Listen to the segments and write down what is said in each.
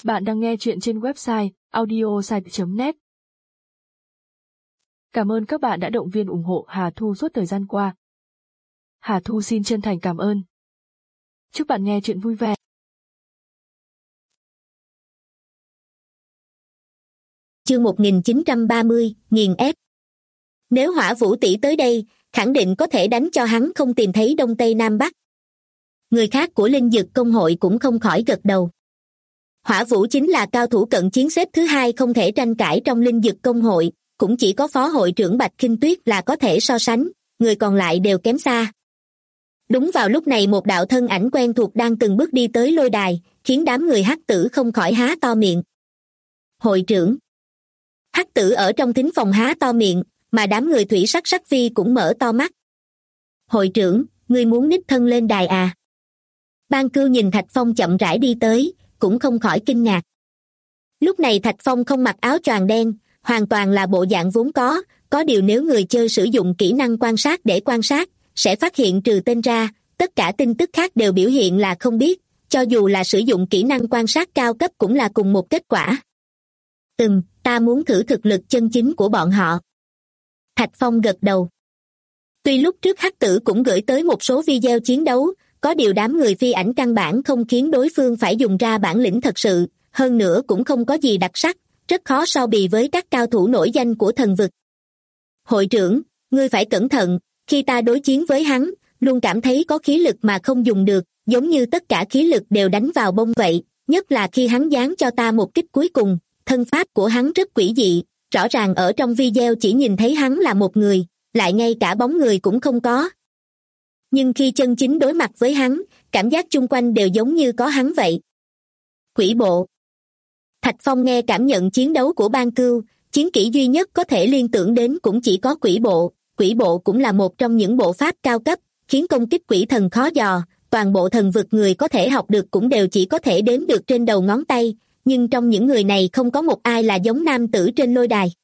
Bạn đang nghe chuyện trên website audiosite.net. Cảm ơn các bạn đã động viên ủng hộ Hà Thu suốt thời gian qua. Hà Thu xin chân thành cảm ơn. Chúc bạn nghe chuyện vui vẻ. Chương 1930, nghiền ép. Nếu Hỏa Vũ tỷ tới đây, khẳng định có thể đánh cho hắn không tìm thấy Đông Tây Nam Bắc. Người khác của Linh Dực Công hội cũng không khỏi gật đầu. Hỏa Vũ chính là cao thủ cận chiến xếp thứ hai không thể tranh cãi trong Linh Dực Công hội, cũng chỉ có phó hội trưởng Bạch Khinh Tuyết là có thể so sánh, người còn lại đều kém xa. Đúng vào lúc này một đạo thân ảnh quen thuộc đang từng bước đi tới lôi đài, khiến đám người Hắc Tử không khỏi há to miệng. Hội trưởng. Hắc Tử ở trong thính phòng há to miệng, mà đám người Thủy Sắc Sắc Phi cũng mở to mắt. Hội trưởng, ngươi muốn đích thân lên đài à? Ban Cưu nhìn Thạch Phong chậm rãi đi tới, cũng không khỏi kinh ngạc. Lúc này Thạch Phong không mặc áo choàng đen, hoàn toàn là bộ dạng vốn có điều nếu người chơi sử dụng kỹ năng quan sát để quan sát, sẽ phát hiện trừ tên ra, tất cả tin tức khác đều biểu hiện là không biết, cho dù là sử dụng kỹ năng quan sát cao cấp cũng là cùng một kết quả. Ta muốn thử thực lực chân chính của bọn họ. Thạch Phong gật đầu. Tuy lúc trước Hắc Tử cũng gửi tới một số video chiến đấu, có điều đám người phi ảnh căn bản không khiến đối phương phải dùng ra bản lĩnh thật sự, hơn nữa cũng không có gì đặc sắc, rất khó so bì với các cao thủ nổi danh của thần vực. Hội trưởng, ngươi phải cẩn thận, khi ta đối chiến với hắn, luôn cảm thấy có khí lực mà không dùng được, giống như tất cả khí lực đều đánh vào bông vậy, nhất là khi hắn giáng cho ta một kích cuối cùng, thân pháp của hắn rất quỷ dị, rõ ràng ở trong video chỉ nhìn thấy hắn là một người, lại ngay cả bóng người cũng không có. Nhưng khi chân chính đối mặt với hắn, cảm giác chung quanh đều giống như có hắn vậy. Quỷ bộ. Thạch Phong nghe cảm nhận chiến đấu của Ban Cưu, chiến kỹ duy nhất có thể liên tưởng đến cũng chỉ có quỷ bộ cũng là một trong những bộ pháp cao cấp, khiến công kích quỷ thần khó dò, toàn bộ thần vực người có thể học được cũng đều chỉ có thể đếm được trên đầu ngón tay, nhưng trong những người này không có một ai là giống nam tử trên lôi đài.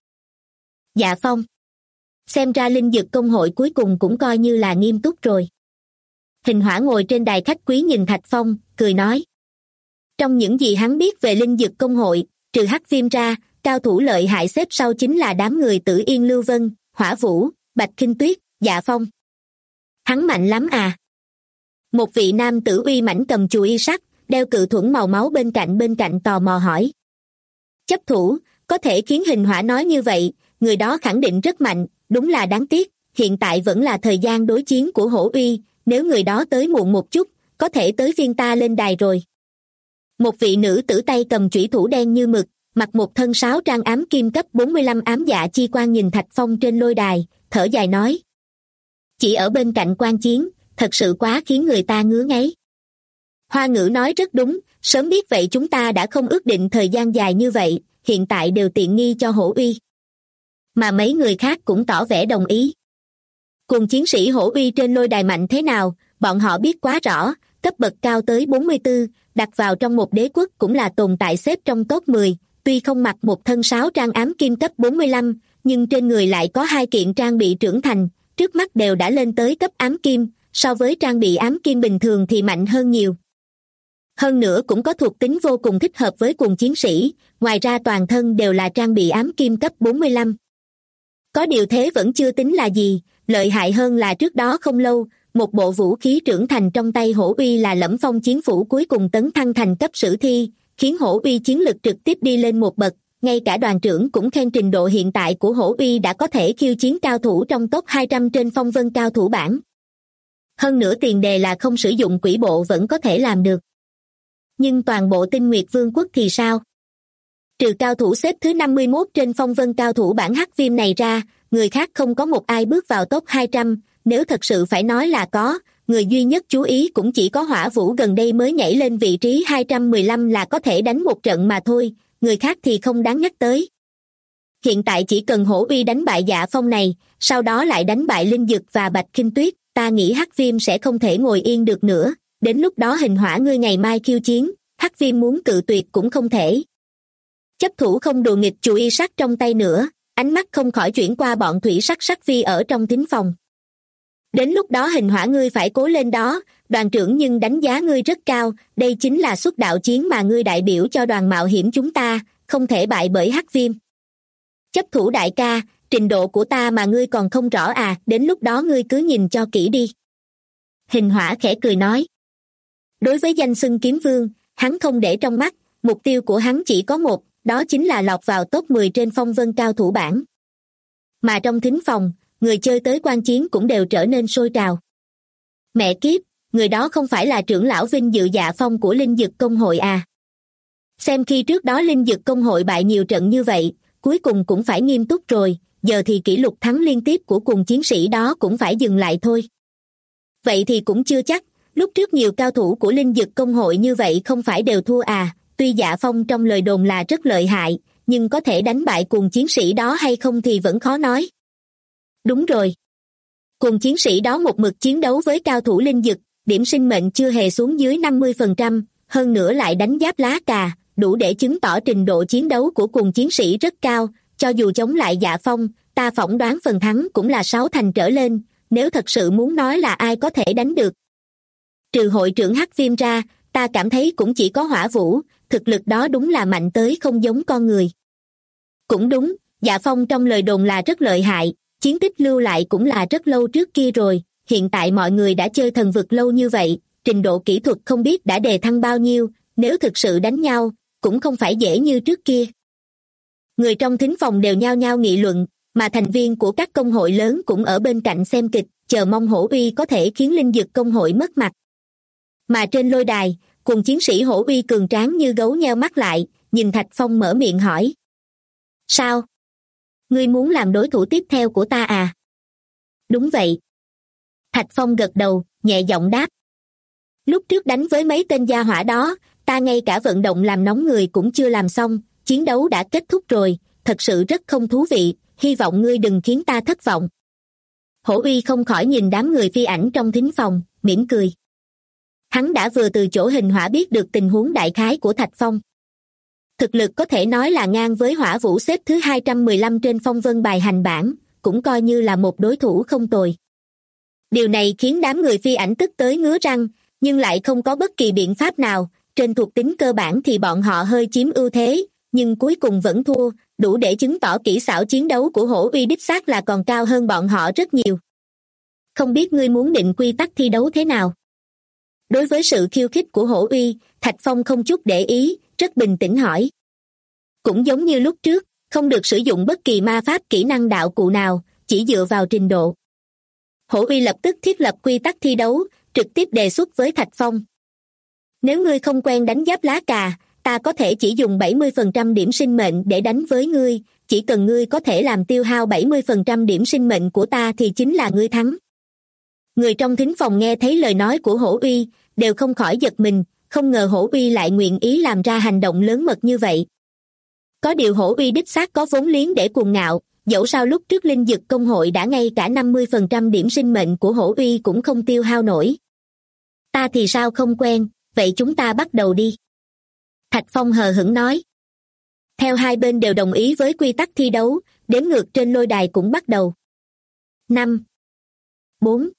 Dạ Phong. Xem ra Linh Dực Công hội cuối cùng cũng coi như là nghiêm túc rồi. Hình Hỏa ngồi trên đài khách quý nhìn Thạch Phong, cười nói. Trong những gì hắn biết về Linh Dực Công hội, trừ Hắc Viêm ra, cao thủ lợi hại xếp sau chính là đám người Tử Yên Lưu Vân, Hỏa Vũ, Bạch Khinh Tuyết, Dạ Phong. Hắn mạnh lắm à? Một vị nam tử uy mãnh cầm chùi y sắt, đeo cự thuẫn màu máu bên cạnh tò mò hỏi. Chấp thủ, có thể khiến Hình Hỏa nói như vậy, người đó khẳng định rất mạnh, đúng là đáng tiếc, hiện tại vẫn là thời gian đối chiến của Hổ Uy, nếu người đó tới muộn một chút, có thể tới phiên ta lên đài rồi. Một vị nữ tử tay cầm chủy thủ đen như mực, mặc một thân sáo trang ám kim cấp 45 ám dạ chi quan nhìn Thạch Phong trên lôi đài, thở dài nói. Chỉ ở bên cạnh quan chiến, thật sự quá khiến người ta ngứa ngáy. Hoa Ngữ nói rất đúng, sớm biết vậy chúng ta đã không ước định thời gian dài như vậy, hiện tại đều tiện nghi cho Hổ Uy. Mà mấy người khác cũng tỏ vẻ đồng ý. Cùng chiến sĩ Hổ Uy trên lôi đài mạnh thế nào, bọn họ biết quá rõ, cấp bậc cao tới 44, đặt vào trong một đế quốc cũng là tồn tại xếp trong top 10, tuy không mặc một thân sáo trang ám kim cấp 45, nhưng trên người lại có 2 kiện trang bị trưởng thành, trước mắt đều đã lên tới cấp ám kim, so với trang bị ám kim bình thường thì mạnh hơn nhiều. Hơn nữa cũng có thuộc tính vô cùng thích hợp với cùng chiến sĩ, ngoài ra toàn thân đều là trang bị ám kim cấp 45. Có điều thế vẫn chưa tính là gì, lợi hại hơn là trước đó không lâu, một bộ vũ khí trưởng thành trong tay Hổ Uy là Lẫm Phong chiến phủ cuối cùng tấn thăng thành cấp sử thi, khiến Hổ Uy chiến lực trực tiếp đi lên một bậc, ngay cả đoàn trưởng cũng khen trình độ hiện tại của Hổ Uy đã có thể khiêu chiến cao thủ trong top 200 trên phong vân cao thủ bảng. Hơn nữa tiền đề là không sử dụng quỷ bộ vẫn có thể làm được. Nhưng toàn bộ Tinh Nguyệt Vương quốc thì sao? Trừ cao thủ xếp thứ 51 trên phong vân cao thủ bảng Hắc Viêm này ra, người khác không có một ai bước vào top 200, nếu thật sự phải nói là có, người duy nhất chú ý cũng chỉ có Hỏa Vũ gần đây mới nhảy lên vị trí 215 là có thể đánh một trận mà thôi, người khác thì không đáng nhắc tới. Hiện tại chỉ cần Hổ Uy đánh bại Dạ Phong này, sau đó lại đánh bại Linh Dực và Bạch Khinh Tuyết, ta nghĩ Hắc Viêm sẽ không thể ngồi yên được nữa, đến lúc đó Hình Hỏa ngươi ngày mai khiêu chiến, Hắc Viêm muốn cự tuyệt cũng không thể. Chấp thủ không đùa nghịch chùi y sắt trong tay nữa, ánh mắt không khỏi chuyển qua bọn Thủy Sắc Sắc Phi ở trong thính phòng. Đến lúc đó hình hỏa ngươi phải cố lên đó, đoàn trưởng nhưng đánh giá ngươi rất cao, đây chính là xuất đạo chiến mà ngươi đại biểu cho đoàn mạo hiểm chúng ta, không thể bại bởi Hắc Viêm. Chấp thủ đại ca, trình độ của ta mà ngươi còn không rõ à, đến lúc đó ngươi cứ nhìn cho kỹ đi. Hình hỏa khẽ cười nói. Đối với danh xưng kiếm vương, hắn không để trong mắt, mục tiêu của hắn chỉ có một, đó chính là lọt vào top 10 trên phong vân cao thủ bảng. Mà trong thính phòng, người chơi tới quan chiến cũng đều trở nên sôi trào. Mẹ kiếp, người đó không phải là trưởng lão vinh dự Dạ Phong của Linh Dực Công hội à? Xem khi trước đó Linh Dực Công hội bại nhiều trận như vậy, cuối cùng cũng phải nghiêm túc rồi, giờ thì kỷ lục thắng liên tiếp của cùng chiến sĩ đó cũng phải dừng lại thôi. Vậy thì cũng chưa chắc, lúc trước nhiều cao thủ của Linh Dực Công hội như vậy không phải đều thua à, tuy Dạ Phong trong lời đồn là rất lợi hại, nhưng có thể đánh bại cùng chiến sĩ đó hay không thì vẫn khó nói. Đúng rồi. Cùng chiến sĩ đó một mực chiến đấu với cao thủ Linh Dực, điểm sinh mệnh chưa hề xuống dưới 50%, hơn nữa lại đánh giáp lá cà, đủ để chứng tỏ trình độ chiến đấu của cùng chiến sĩ rất cao, cho dù chống lại Dạ Phong, ta phỏng đoán phần thắng cũng là 6 thành trở lên, nếu thật sự muốn nói là ai có thể đánh được. Trừ hội trưởng Hắc Viêm ra, ta cảm thấy cũng chỉ có Hỏa Vũ, thực lực đó đúng là mạnh tới không giống con người. Cũng đúng, Dạ Phong trong lời đồn là rất lợi hại, chiến tích lưu lại cũng là rất lâu trước kia rồi, hiện tại mọi người đã chơi thần vực lâu như vậy, trình độ kỹ thuật không biết đã đề thăng bao nhiêu, nếu thực sự đánh nhau, cũng không phải dễ như trước kia. Người trong thính phòng đều nhao nhao nghị luận, mà thành viên của các công hội lớn cũng ở bên cạnh xem kịch, chờ mong Hổ Uy có thể khiến Linh Dực Công hội mất mặt. Mà trên lôi đài, cùng chiến sĩ Hổ Uy cường tráng như gấu nheo mắt lại, nhìn Thạch Phong mở miệng hỏi. Sao? Ngươi muốn làm đối thủ tiếp theo của ta à? Đúng vậy. Thạch Phong gật đầu, nhẹ giọng đáp. Lúc trước đánh với mấy tên gia hỏa đó, ta ngay cả vận động làm nóng người cũng chưa làm xong, chiến đấu đã kết thúc rồi, thật sự rất không thú vị, hy vọng ngươi đừng khiến ta thất vọng. Hổ Uy không khỏi nhìn đám người phi ảnh trong thính phòng, mỉm cười. Hắn đã vừa từ chỗ hình hỏa biết được tình huống đại khái của Thạch Phong. Thực lực có thể nói là ngang với Hỏa Vũ xếp thứ 215 trên phong vân bài hành bảng, cũng coi như là một đối thủ không tồi. Điều này khiến đám người phi ảnh tức tới ngứa răng, nhưng lại không có bất kỳ biện pháp nào, trên thuộc tính cơ bản thì bọn họ hơi chiếm ưu thế, nhưng cuối cùng vẫn thua, đủ để chứng tỏ kỹ xảo chiến đấu của Hổ Uy đích xác là còn cao hơn bọn họ rất nhiều. Không biết ngươi muốn định quy tắc thi đấu thế nào? Đối với sự khiêu khích của Hổ Uy, Thạch Phong không chút để ý, rất bình tĩnh hỏi. Cũng giống như lúc trước, không được sử dụng bất kỳ ma pháp kỹ năng đạo cụ nào, chỉ dựa vào trình độ. Hổ Uy lập tức thiết lập quy tắc thi đấu, trực tiếp đề xuất với Thạch Phong. Nếu ngươi không quen đánh giáp lá cà, ta có thể chỉ dùng 70% điểm sinh mệnh để đánh với ngươi, chỉ cần ngươi có thể làm tiêu hao 70% điểm sinh mệnh của ta thì chính là ngươi thắng. Người trong thính phòng nghe thấy lời nói của Hổ Uy, đều không khỏi giật mình, không ngờ Hổ Uy lại nguyện ý làm ra hành động lớn mật như vậy. Có điều Hổ Uy đích xác có vốn liếng để cuồng ngạo, dẫu sao lúc trước Linh Dực Công hội đã ngay cả 50% điểm sinh mệnh của Hổ Uy cũng không tiêu hao nổi. Ta thì sao không quen, vậy chúng ta bắt đầu đi. Thạch Phong hờ hững nói. Theo hai bên đều đồng ý với quy tắc thi đấu, đếm ngược trên lôi đài cũng bắt đầu. 5, 4,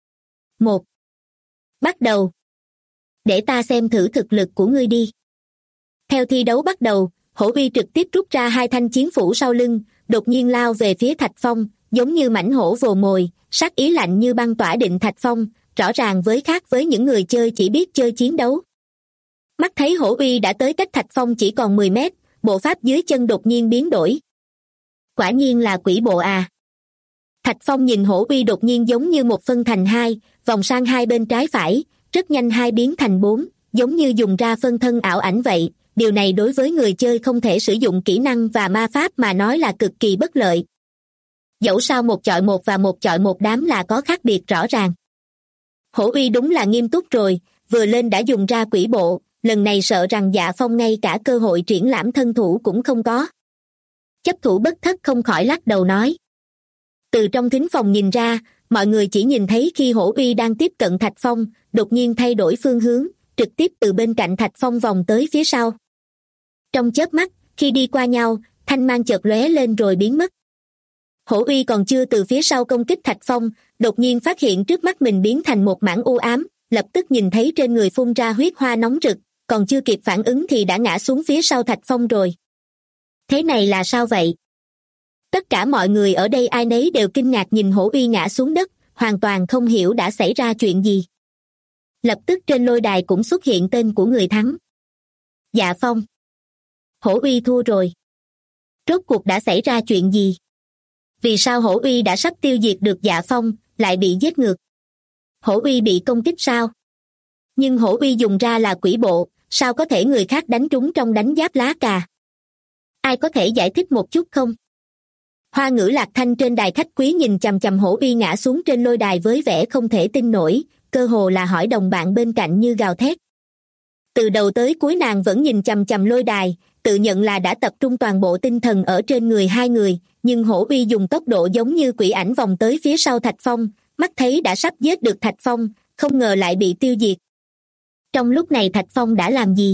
1. Bắt đầu. Để ta xem thử thực lực của ngươi đi. Theo thi đấu bắt đầu, Hổ Uy trực tiếp rút ra hai thanh chiến phủ sau lưng, đột nhiên lao về phía Thạch Phong, giống như mãnh hổ vồ mồi, sát ý lạnh như băng tỏa định Thạch Phong, rõ ràng khác với những người chơi chỉ biết chơi chiến đấu. Mắt thấy Hổ Uy đã tới cách Thạch Phong chỉ còn 10 mét, bộ pháp dưới chân đột nhiên biến đổi. Quả nhiên là quỷ bộ à. Thạch Phong nhìn Hổ Uy đột nhiên giống như một phân thành hai, vòng sang hai bên trái phải, rất nhanh hai biến thành 4, giống như dùng ra phân thân ảo ảnh vậy. Điều này đối với người chơi không thể sử dụng kỹ năng và ma pháp mà nói là cực kỳ bất lợi. Dẫu sao 1 chọi 1 và 1 chọi 1 đám là có khác biệt rõ ràng. Hổ Uy đúng là nghiêm túc rồi, vừa lên đã dùng ra quỷ bộ, lần này sợ rằng Dạ Phong ngay cả cơ hội triển lãm thân thủ cũng không có. Chấp thủ bất thất không khỏi lắc đầu nói. Từ trong thính phòng nhìn ra, mọi người chỉ nhìn thấy khi Hổ Uy đang tiếp cận Thạch Phong, đột nhiên thay đổi phương hướng, trực tiếp từ bên cạnh Thạch Phong vòng tới phía sau. Trong chớp mắt, khi đi qua nhau, thanh mang chợt lóe lên rồi biến mất. Hổ uy còn chưa từ phía sau công kích Thạch Phong, đột nhiên phát hiện trước mắt mình biến thành một mảng u ám, lập tức nhìn thấy trên người phun ra huyết hoa nóng rực, còn chưa kịp phản ứng thì đã ngã xuống phía sau Thạch Phong rồi. Thế này là sao vậy? Tất cả mọi người ở đây ai nấy đều kinh ngạc nhìn Hổ uy ngã xuống đất, hoàn toàn không hiểu đã xảy ra chuyện gì. Lập tức trên lôi đài cũng xuất hiện tên của người thắng. Dạ Phong. Hổ uy thua rồi. Rốt cuộc đã xảy ra chuyện gì? Vì sao Hổ uy đã sắp tiêu diệt được Dạ Phong, lại bị giết ngược? Hổ uy bị công kích sao? Nhưng Hổ uy dùng ra là quỷ bộ, sao có thể người khác đánh trúng trong đánh giáp lá cà? Ai có thể giải thích một chút không? Hoa Ngữ Lạc Thanh trên đài khách quý nhìn chằm chằm Hổ uy ngã xuống trên lôi đài với vẻ không thể tin nổi, cơ hồ là hỏi đồng bạn bên cạnh như gào thét. Từ đầu tới cuối nàng vẫn nhìn chằm chằm lôi đài, tự nhận là đã tập trung toàn bộ tinh thần ở trên người hai người, nhưng Hổ uy dùng tốc độ giống như quỷ ảnh vòng tới phía sau Thạch Phong, mắt thấy đã sắp giết được Thạch Phong, không ngờ lại bị tiêu diệt. Trong lúc này Thạch Phong đã làm gì?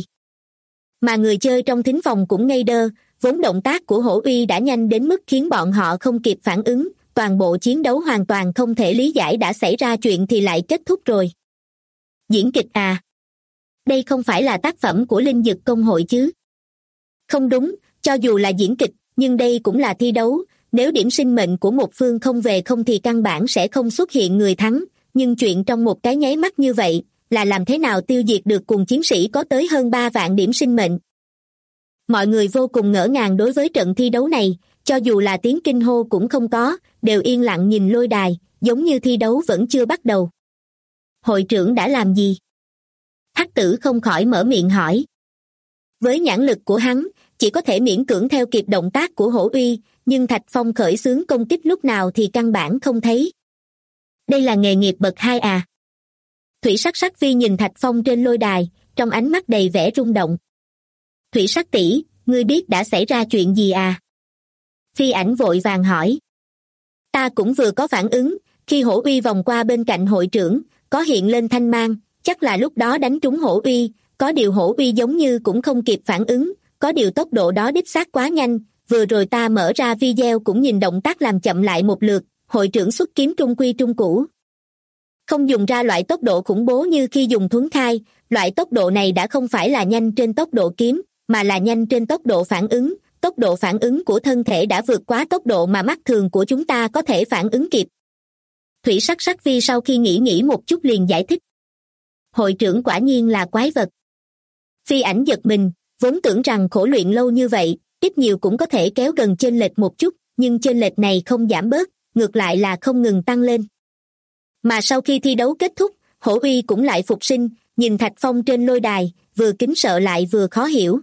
Mà người chơi trong thính phòng cũng ngây đơ, vốn động tác của Hổ uy đã nhanh đến mức khiến bọn họ không kịp phản ứng, toàn bộ chiến đấu hoàn toàn không thể lý giải đã xảy ra chuyện thì lại kết thúc rồi. Diễn kịch à? Đây không phải là tác phẩm của Linh Dực Công hội chứ? Không đúng, cho dù là diễn kịch, nhưng đây cũng là thi đấu, nếu điểm sinh mệnh của một phương không về không thì căn bản sẽ không xuất hiện người thắng, nhưng chuyện trong một cái nháy mắt như vậy, là làm thế nào tiêu diệt được cùng chiến sĩ có tới hơn 3 vạn điểm sinh mệnh. Mọi người vô cùng ngỡ ngàng đối với trận thi đấu này, cho dù là tiếng kinh hô cũng không có, đều yên lặng nhìn lôi đài, giống như thi đấu vẫn chưa bắt đầu. Hội trưởng đã làm gì? Hắc Tử không khỏi mở miệng hỏi. Với nhãn lực của hắn, chỉ có thể miễn cưỡng theo kịp động tác của Hổ uy, nhưng Thạch Phong khởi xướng công kích lúc nào thì căn bản không thấy. Đây là nghề nghiệp bậc 2 à? Thủy Sắc Sắc Phi nhìn Thạch Phong trên lôi đài, trong ánh mắt đầy vẻ rung động. Thủy Sắc tỷ, ngươi biết đã xảy ra chuyện gì à? Phi Ảnh vội vàng hỏi. Ta cũng vừa có phản ứng, khi Hổ uy vòng qua bên cạnh hội trưởng, có hiện lên thanh mang, chắc là lúc đó đánh trúng Hổ uy, có điều Hổ uy giống như cũng không kịp phản ứng, có điều tốc độ đó đích xác quá nhanh, vừa rồi ta mở ra video cũng nhìn động tác làm chậm lại một lượt, hội trưởng xuất kiếm trung quy trung cũ. Không dùng ra loại tốc độ khủng bố như khi dùng thuấn khai, loại tốc độ này đã không phải là nhanh trên tốc độ kiếm, mà là nhanh trên tốc độ phản ứng của thân thể đã vượt quá tốc độ mà mắt thường của chúng ta có thể phản ứng kịp. Thủy Sắc Sắc Phi sau khi nghĩ một chút liền giải thích. Hội trưởng quả nhiên là quái vật. Phi Ảnh giật mình, vốn tưởng rằng khổ luyện lâu như vậy, ít nhiều cũng có thể kéo gần chênh lệch một chút, nhưng chênh lệch này không giảm bớt, ngược lại là không ngừng tăng lên. Mà sau khi thi đấu kết thúc, Hổ uy cũng lại phục sinh, nhìn Thạch Phong trên lôi đài, vừa kính sợ lại vừa khó hiểu.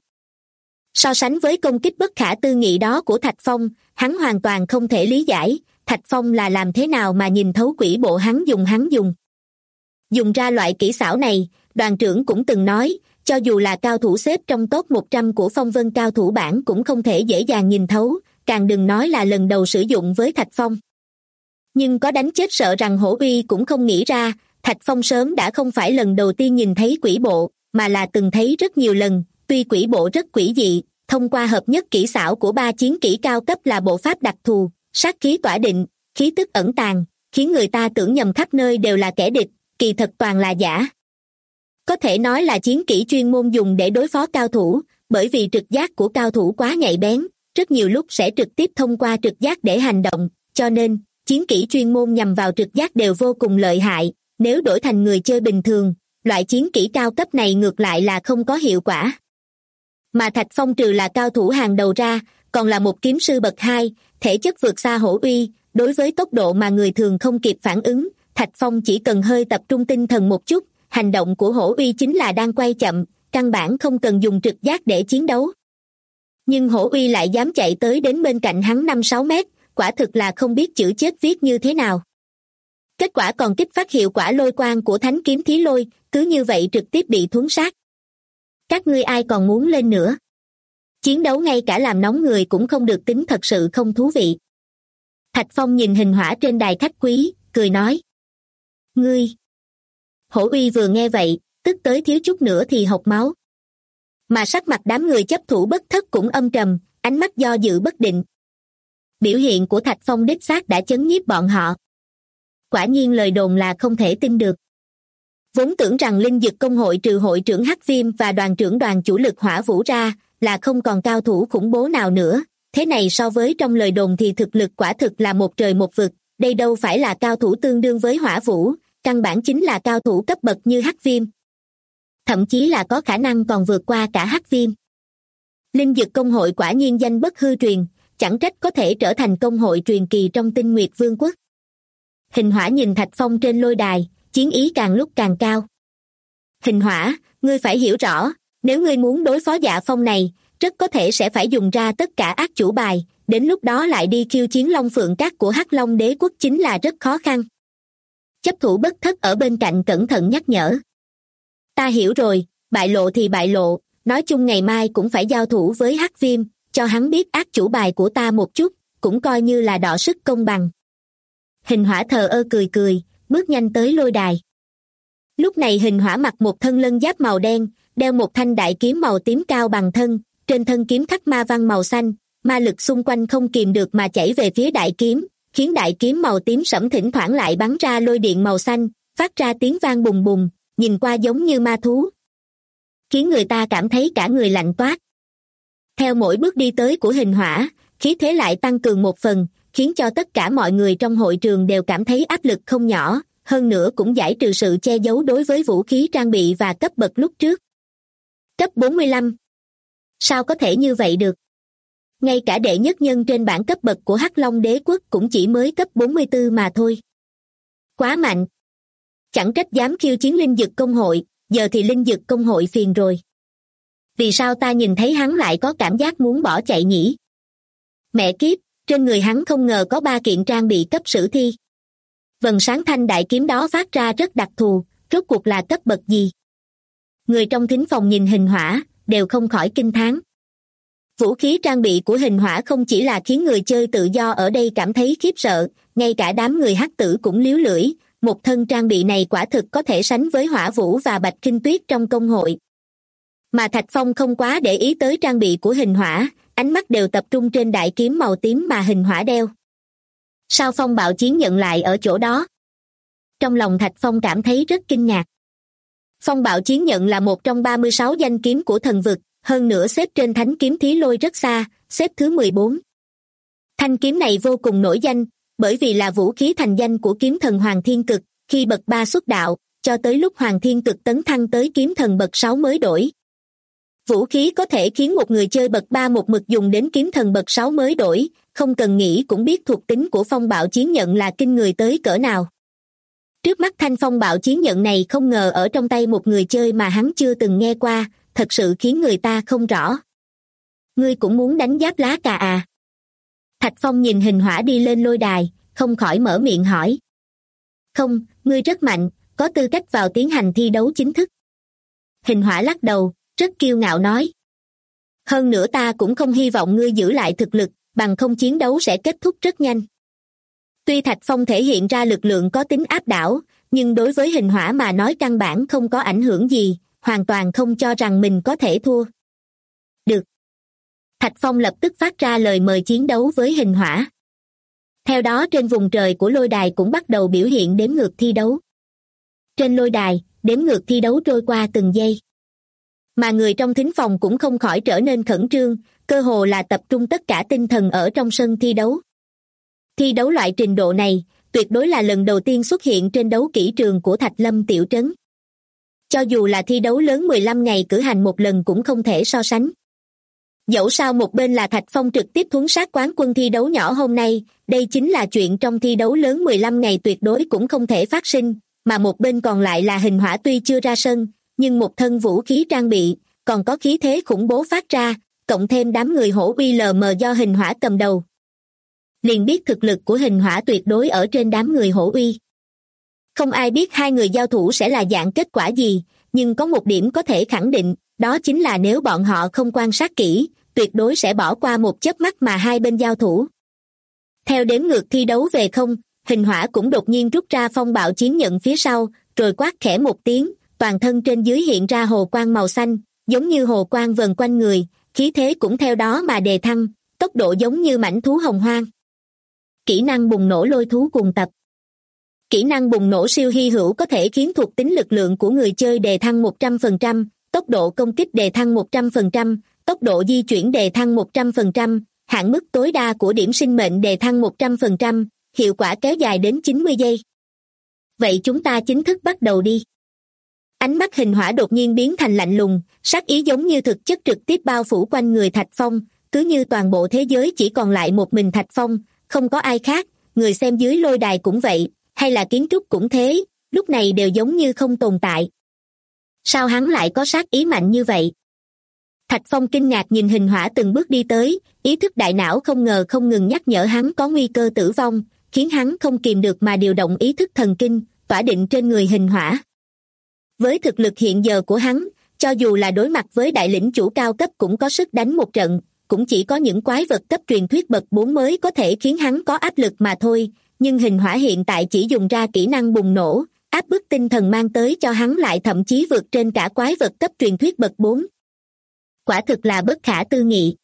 So sánh với công kích bất khả tư nghị đó của Thạch Phong, hắn hoàn toàn không thể lý giải, Thạch Phong là làm thế nào mà nhìn thấu quỷ bộ hắn dùng. Dùng ra loại kỹ xảo này, đoàn trưởng cũng từng nói, cho dù là cao thủ xếp trong top 100 của phong vân cao thủ bảng cũng không thể dễ dàng nhìn thấu, càng đừng nói là lần đầu sử dụng với Thạch Phong. Nhưng có đánh chết sợ rằng Hổ uy cũng không nghĩ ra, Thạch Phong sớm đã không phải lần đầu tiên nhìn thấy quỷ bộ, mà là từng thấy rất nhiều lần, tuy quỷ bộ rất quỷ dị, thông qua hợp nhất kỹ xảo của 3 chiến kỹ cao cấp là bộ pháp đặc thù, sát khí tỏa định, khí tức ẩn tàng, khiến người ta tưởng nhầm khắp nơi đều là kẻ địch, kỳ thật toàn là giả. Có thể nói là chiến kỹ chuyên môn dùng để đối phó cao thủ, bởi vì trực giác của cao thủ quá nhạy bén, rất nhiều lúc sẽ trực tiếp thông qua trực giác để hành động, cho nên, chiến kỹ chuyên môn nhằm vào trực giác đều vô cùng lợi hại, nếu đổi thành người chơi bình thường, loại chiến kỹ cao cấp này ngược lại là không có hiệu quả. Mà Thạch Phong trừ là cao thủ hàng đầu ra, còn là một kiếm sư bậc 2, thể chất vượt xa Hổ uy, đối với tốc độ mà người thường không kịp phản ứng, Thạch Phong chỉ cần hơi tập trung tinh thần một chút, hành động của Hổ uy chính là đang quay chậm, căn bản không cần dùng trực giác để chiến đấu. Nhưng Hổ uy lại dám chạy tới đến bên cạnh hắn 5-6 mét, quả thực là không biết chữ chết viết như thế nào. Kết quả còn kích phát hiệu quả lôi quang của thánh kiếm thí lôi, cứ như vậy trực tiếp bị thuấn sát. Các ngươi ai còn muốn lên nữa? Chiến đấu ngay cả làm nóng người cũng không được tính thật sự không thú vị. Thạch Phong nhìn hình hỏa trên đài khách quý, cười nói. Ngươi! Hổ uy vừa nghe vậy, tức tới thiếu chút nữa thì hộc máu. Mà sắc mặt đám người chấp thủ bất thất cũng âm trầm, ánh mắt do dự bất định. Biểu hiện của Thạch Phong đích xác đã chấn nhiếp bọn họ. Quả nhiên lời đồn là không thể tin được. Vốn tưởng rằng linh dực công hội trừ hội trưởng Hắc Viêm và đoàn trưởng đoàn chủ lực Hỏa Vũ ra là không còn cao thủ khủng bố nào nữa. Thế này so với trong lời đồn thì thực lực quả thực là một trời một vực. Đây đâu phải là cao thủ tương đương với Hỏa Vũ, căn bản chính là cao thủ cấp bậc như Hắc Viêm. Thậm chí là có khả năng còn vượt qua cả Hắc Viêm. Linh dực công hội quả nhiên danh bất hư truyền, chẳng trách có thể trở thành công hội truyền kỳ trong Tinh Nguyệt Vương quốc. Hình Hỏa nhìn Thạch Phong trên lôi đài, chiến ý càng lúc càng cao. Hình Hỏa, ngươi phải hiểu rõ, nếu ngươi muốn đối phó Dạ Phong này, rất có thể sẽ phải dùng ra tất cả ác chủ bài, đến lúc đó lại đi khiêu chiến Long Phượng Các của Hắc Long Đế quốc chính là rất khó khăn. Chấp thủ Bất Thất ở bên cạnh cẩn thận nhắc nhở. Ta hiểu rồi, bại lộ thì bại lộ, nói chung ngày mai cũng phải giao thủ với Hắc Viêm, cho hắn biết ác chủ bài của ta một chút, cũng coi như là đọ sức công bằng. Hình Hỏa thờ ơ cười cười, bước nhanh tới lôi đài. Lúc này Hình Hỏa mặc một thân lân giáp màu đen, đeo một thanh đại kiếm màu tím cao bằng thân, trên thân kiếm khắc ma văn màu xanh, ma lực xung quanh không kìm được mà chảy về phía đại kiếm, khiến đại kiếm màu tím sẫm thỉnh thoảng lại bắn ra lôi điện màu xanh, phát ra tiếng vang bùng bùng, nhìn qua giống như ma thú, khiến người ta cảm thấy cả người lạnh toát. Theo mỗi bước đi tới của Hình Hỏa, khí thế lại tăng cường một phần, khiến cho tất cả mọi người trong hội trường đều cảm thấy áp lực không nhỏ, hơn nữa cũng giải trừ sự che giấu đối với vũ khí trang bị và cấp bậc lúc trước. Cấp 45. Sao có thể như vậy được? Ngay cả đệ nhất nhân trên bảng cấp bậc của Hắc Long Đế quốc cũng chỉ mới cấp 44 mà thôi. Quá mạnh. Chẳng trách dám khiêu chiến linh dực công hội, giờ thì linh dực công hội phiền rồi. Vì sao ta nhìn thấy hắn lại có cảm giác muốn bỏ chạy nhỉ? Mẹ kiếp, trên người hắn không ngờ có 3 kiện trang bị cấp sử thi. Vầng sáng thanh đại kiếm đó phát ra rất đặc thù, rốt cuộc là cấp bậc gì? Người trong thính phòng nhìn Hình Hỏa, đều không khỏi kinh thán. Vũ khí trang bị của Hình Hỏa không chỉ là khiến người chơi tự do ở đây cảm thấy khiếp sợ, ngay cả đám người hắc tử cũng líu lưỡi, một thân trang bị này quả thực có thể sánh với Hỏa Vũ và Bạch Kinh Tuyết trong công hội. Mà Thạch Phong không quá để ý tới trang bị của Hình Hỏa, ánh mắt đều tập trung trên đại kiếm màu tím mà Hình Hỏa đeo. Sao phong bạo chiến nhận lại ở chỗ đó? Trong lòng Thạch Phong cảm thấy rất kinh ngạc. Phong bạo chiến nhận là một trong 36 danh kiếm của thần vực, hơn nữa xếp trên thánh kiếm Thí Lôi rất xa, xếp thứ 14. Thanh kiếm này vô cùng nổi danh, bởi vì là vũ khí thành danh của kiếm thần Hoàng Thiên Cực, khi bậc 3 xuất đạo, cho tới lúc Hoàng Thiên Cực tấn thăng tới kiếm thần bậc 6 mới đổi. Vũ khí có thể khiến một người chơi bậc 3 một mực dùng đến kiếm thần bậc 6 mới đổi, không cần nghĩ cũng biết thuộc tính của phong bạo chiến nhận là kinh người tới cỡ nào. Trước mắt thanh phong bạo chiến nhận này không ngờ ở trong tay một người chơi mà hắn chưa từng nghe qua, thật sự khiến người ta không rõ. Ngươi cũng muốn đánh giáp lá cà à? Thạch Phong nhìn Hình Hỏa đi lên lôi đài, không khỏi mở miệng hỏi. Không, ngươi rất mạnh, có tư cách vào tiến hành thi đấu chính thức. Hình Hỏa lắc đầu, rất kiêu ngạo nói. Hơn nữa ta cũng không hy vọng ngươi giữ lại thực lực, bằng không chiến đấu sẽ kết thúc rất nhanh. Tuy Thạch Phong thể hiện ra lực lượng có tính áp đảo, nhưng đối với Hình Hỏa mà nói căn bản không có ảnh hưởng gì, hoàn toàn không cho rằng mình có thể thua. Được. Thạch Phong lập tức phát ra lời mời chiến đấu với Hình Hỏa. Theo đó trên vùng trời của lôi đài cũng bắt đầu biểu hiện đếm ngược thi đấu. Trên lôi đài, đếm ngược thi đấu trôi qua từng giây. Mà người trong thính phòng cũng không khỏi trở nên khẩn trương, cơ hồ là tập trung tất cả tinh thần ở trong sân thi đấu. Thi đấu loại trình độ này, tuyệt đối là lần đầu tiên xuất hiện trên đấu kỹ trường của Thạch Lâm tiểu trấn. Cho dù là thi đấu lớn 15 ngày cử hành một lần cũng không thể so sánh. Dẫu sao một bên là Thạch Phong trực tiếp thuấn sát quán quân thi đấu nhỏ hôm nay, đây chính là chuyện trong thi đấu lớn 15 ngày tuyệt đối cũng không thể phát sinh, mà một bên còn lại là Hình Hỏa tuy chưa ra sân, nhưng một thân vũ khí trang bị, còn có khí thế khủng bố phát ra, cộng thêm đám người hổ uy lờ mờ do Hình Hỏa cầm đầu. Liền biết thực lực của Hình Hỏa tuyệt đối ở trên đám người hổ uy. Không ai biết hai người giao thủ sẽ là dạng kết quả gì, nhưng có một điểm có thể khẳng định, đó chính là nếu bọn họ không quan sát kỹ, tuyệt đối sẽ bỏ qua một chớp mắt mà hai bên giao thủ. Theo đếm ngược thi đấu về không, Hình Hỏa cũng đột nhiên rút ra phong bạo chiến nhận phía sau, rồi quát khẽ một tiếng, toàn thân trên dưới hiện ra hồ quang màu xanh, giống như hồ quang vần quanh người, khí thế cũng theo đó mà đề thăng, tốc độ giống như mãnh thú hồng hoang. Kỹ năng bùng nổ lôi thú cuồng tập. Kỹ năng bùng nổ siêu hy hữu có thể khiến thuộc tính lực lượng của người chơi đề thăng 100%, tốc độ công kích đề thăng 100%, tốc độ di chuyển đề thăng 100%, hạn mức tối đa của điểm sinh mệnh đề thăng 100%, hiệu quả kéo dài đến 90 giây. Vậy chúng ta chính thức bắt đầu đi. Ánh mắt Hình Hỏa đột nhiên biến thành lạnh lùng, sát ý giống như thực chất trực tiếp bao phủ quanh người Thạch Phong, cứ như toàn bộ thế giới chỉ còn lại một mình Thạch Phong, không có ai khác, người xem dưới lôi đài cũng vậy, hay là kiến trúc cũng thế, lúc này đều giống như không tồn tại. Sao hắn lại có sát ý mạnh như vậy? Thạch Phong kinh ngạc nhìn Hình Hỏa từng bước đi tới, ý thức đại não không ngờ không ngừng nhắc nhở hắn có nguy cơ tử vong, khiến hắn không kìm được mà điều động ý thức thần kinh, tỏa định trên người Hình Hỏa. Với thực lực hiện giờ của hắn, cho dù là đối mặt với đại lĩnh chủ cao cấp cũng có sức đánh một trận, cũng chỉ có những quái vật cấp truyền thuyết bậc 4 mới có thể khiến hắn có áp lực mà thôi, nhưng Hình Hỏa hiện tại chỉ dùng ra kỹ năng bùng nổ, áp bức tinh thần mang tới cho hắn lại thậm chí vượt trên cả quái vật cấp truyền thuyết bậc 4. Quả thực là bất khả tư nghị.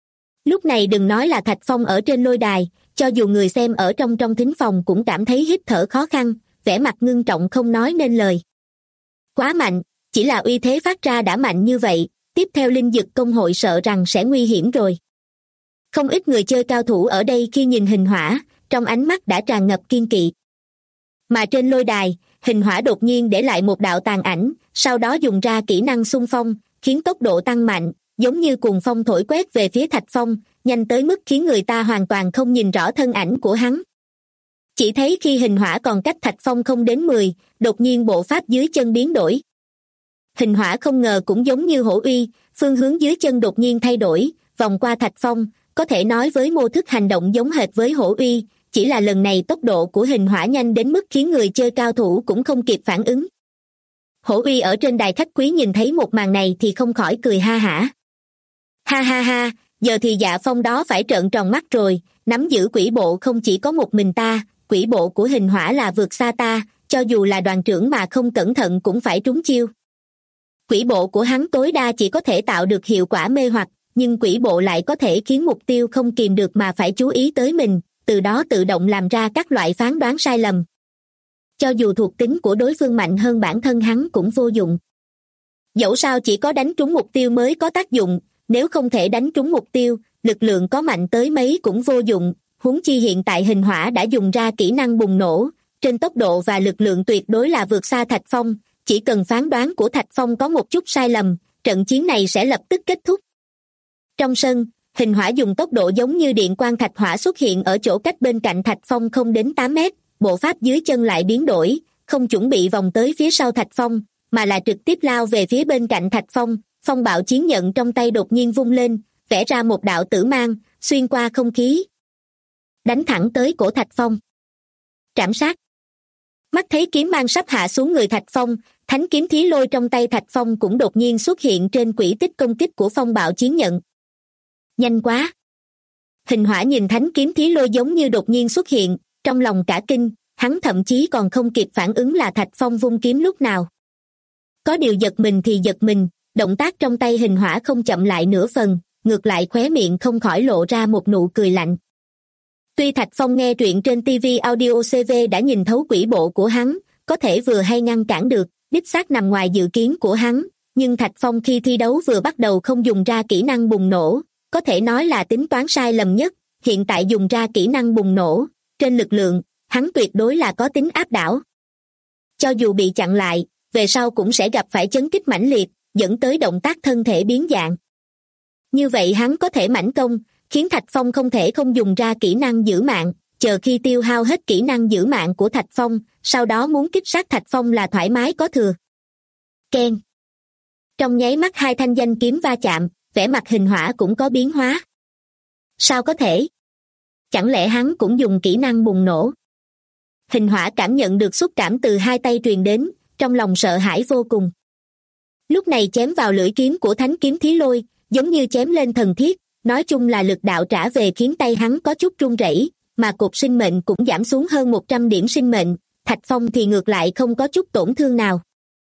Lúc này đừng nói là Thạch Phong ở trên lôi đài, cho dù người xem ở trong thính phòng cũng cảm thấy hít thở khó khăn, vẻ mặt ngưng trọng không nói nên lời. Quá mạnh, chỉ là uy thế phát ra đã mạnh như vậy, tiếp theo linh dực công hội sợ rằng sẽ nguy hiểm rồi. Không ít người chơi cao thủ ở đây khi nhìn Hình Hỏa, trong ánh mắt đã tràn ngập kiên kỵ. Mà trên lôi đài, Hình Hỏa đột nhiên để lại một đạo tàn ảnh, sau đó dùng ra kỹ năng xung phong, khiến tốc độ tăng mạnh, giống như cuồng phong thổi quét về phía Thạch Phong, nhanh tới mức khiến người ta hoàn toàn không nhìn rõ thân ảnh của hắn. Chỉ thấy khi Hình Hỏa còn cách Thạch Phong không đến 10, đột nhiên bộ pháp dưới chân biến đổi. Hình Hỏa không ngờ cũng giống như Hổ Uy, phương hướng dưới chân đột nhiên thay đổi, vòng qua Thạch Phong, có thể nói với mô thức hành động giống hệt với Hổ Uy, chỉ là lần này tốc độ của Hình Hỏa nhanh đến mức khiến người chơi cao thủ cũng không kịp phản ứng. Hổ Uy ở trên đài khách quý nhìn thấy một màn này thì không khỏi cười ha hả. Ha ha ha, giờ thì Dạ Phong đó phải trợn tròn mắt rồi, nắm giữ quỷ bộ không chỉ có một mình ta, quỷ bộ của Hình Hỏa là vượt xa ta, cho dù là đoàn trưởng mà không cẩn thận cũng phải trúng chiêu. Quỷ bộ của hắn tối đa chỉ có thể tạo được hiệu quả mê hoặc, nhưng quỷ bộ lại có thể khiến mục tiêu không kìm được mà phải chú ý tới mình, từ đó tự động làm ra các loại phán đoán sai lầm. Cho dù thuộc tính của đối phương mạnh hơn bản thân hắn cũng vô dụng. Dẫu sao chỉ có đánh trúng mục tiêu mới có tác dụng, nếu không thể đánh trúng mục tiêu, lực lượng có mạnh tới mấy cũng vô dụng, huống chi hiện tại Hình Hỏa đã dùng ra kỹ năng bùng nổ, trên tốc độ và lực lượng tuyệt đối là vượt xa Thạch Phong, chỉ cần phán đoán của Thạch Phong có một chút sai lầm, trận chiến này sẽ lập tức kết thúc. Trong sân, Hình Hỏa dùng tốc độ giống như điện quang thạch hỏa xuất hiện ở chỗ cách bên cạnh Thạch Phong không đến 8 mét, bộ pháp dưới chân lại biến đổi, không chuẩn bị vòng tới phía sau Thạch Phong, mà là trực tiếp lao về phía bên cạnh Thạch Phong, phong bạo chiến nhận trong tay đột nhiên vung lên, vẽ ra một đạo tử mang, xuyên qua không khí. Đánh thẳng tới cổ Thạch Phong. Trảm sát. Mắt thấy kiếm mang sắp hạ xuống người Thạch Phong, thánh kiếm thí lôi trong tay Thạch Phong cũng đột nhiên xuất hiện trên quỹ tích công kích của phong bạo chiến nhận. Nhanh quá! Hình Hỏa nhìn thánh kiếm thí lôi giống như đột nhiên xuất hiện, trong lòng cả kinh, hắn thậm chí còn không kịp phản ứng là Thạch Phong vung kiếm lúc nào. Có điều giật mình thì giật mình, động tác trong tay Hình Hỏa không chậm lại nửa phần, ngược lại khóe miệng không khỏi lộ ra một nụ cười lạnh. Tuy Thạch Phong nghe truyện trên TV Audio CV đã nhìn thấu quỷ bộ của hắn, có thể vừa hay ngăn cản được, đích xác nằm ngoài dự kiến của hắn, nhưng Thạch Phong khi thi đấu vừa bắt đầu không dùng ra kỹ năng bùng nổ, có thể nói là tính toán sai lầm nhất, hiện tại dùng ra kỹ năng bùng nổ, trên lực lượng, hắn tuyệt đối là có tính áp đảo. Cho dù bị chặn lại, về sau cũng sẽ gặp phải chấn kích mãnh liệt, dẫn tới động tác thân thể biến dạng. Như vậy hắn có thể mãnh công, khiến Thạch Phong không thể không dùng ra kỹ năng giữ mạng, chờ khi tiêu hao hết kỹ năng giữ mạng của Thạch Phong, sau đó muốn kích sát Thạch Phong là thoải mái có thừa. Keng. Trong nháy mắt hai thanh danh kiếm va chạm, vẻ mặt Hình Hỏa cũng có biến hóa. Sao có thể? Chẳng lẽ hắn cũng dùng kỹ năng bùng nổ? Hình Hỏa cảm nhận được xúc cảm từ hai tay truyền đến, trong lòng sợ hãi vô cùng. Lúc này chém vào lưỡi kiếm của thánh kiếm thí lôi, giống như chém lên thần thiết, nói chung là lực đạo trả về khiến tay hắn có chút run rẩy, mà cột sinh mệnh cũng giảm xuống hơn 100 điểm sinh mệnh, Thạch Phong thì ngược lại không có chút tổn thương nào.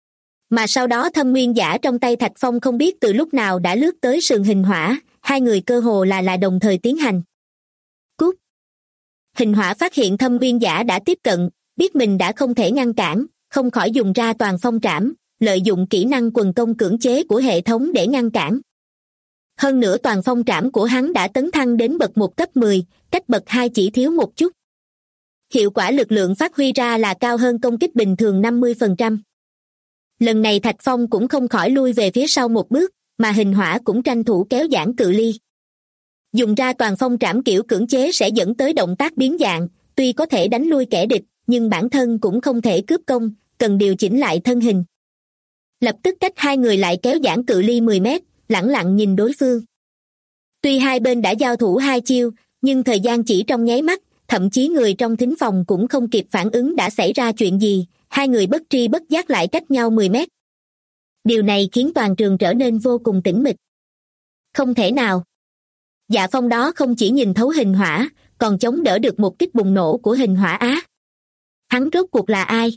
Mà sau đó thâm nguyên giả trong tay Thạch Phong không biết từ lúc nào đã lướt tới sườn Hình Hỏa, hai người cơ hồ là đồng thời tiến hành. Cút! Hình hỏa phát hiện Thâm Uyên Giả đã tiếp cận, biết mình đã không thể ngăn cản, không khỏi dùng ra Toàn Phong Trảm, lợi dụng kỹ năng quần công cưỡng chế của hệ thống để ngăn cản. Hơn nữa Toàn Phong Trảm của hắn đã tấn thăng đến bậc 1 cấp 10, cách bậc 2 chỉ thiếu một chút. Hiệu quả lực lượng phát huy ra là cao hơn công kích bình thường 50%. Lần này Thạch Phong cũng không khỏi lui về phía sau một bước, mà hình hỏa cũng tranh thủ kéo giãn cự ly. Dùng ra Toàn Phong Trảm kiểu cưỡng chế sẽ dẫn tới động tác biến dạng, tuy có thể đánh lui kẻ địch, nhưng bản thân cũng không thể cướp công, cần điều chỉnh lại thân hình. Lập tức cách hai người lại kéo giãn cự ly 10 mét, lẳng lặng nhìn đối phương. Tuy hai bên đã giao thủ hai chiêu, nhưng thời gian chỉ trong nháy mắt, thậm chí người trong thính phòng cũng không kịp phản ứng đã xảy ra chuyện gì, hai người bất tri bất giác lại cách nhau 10 mét. Điều này khiến toàn trường trở nên vô cùng tĩnh mịch. Không thể nào. Dạ Phong đó không chỉ nhìn thấu hình hỏa, còn chống đỡ được một kích bùng nổ của hình hỏa á. Hắn rốt cuộc là ai?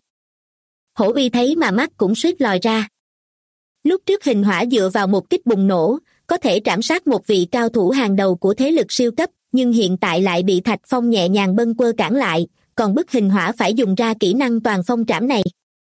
Hổ Uy thấy mà mắt cũng suýt lòi ra. Lúc trước hình hỏa dựa vào một kích bùng nổ, có thể trảm sát một vị cao thủ hàng đầu của thế lực siêu cấp, nhưng hiện tại lại bị Thạch Phong nhẹ nhàng bâng quơ cản lại, còn bức hình hỏa phải dùng ra kỹ năng Toàn Phong Trảm này.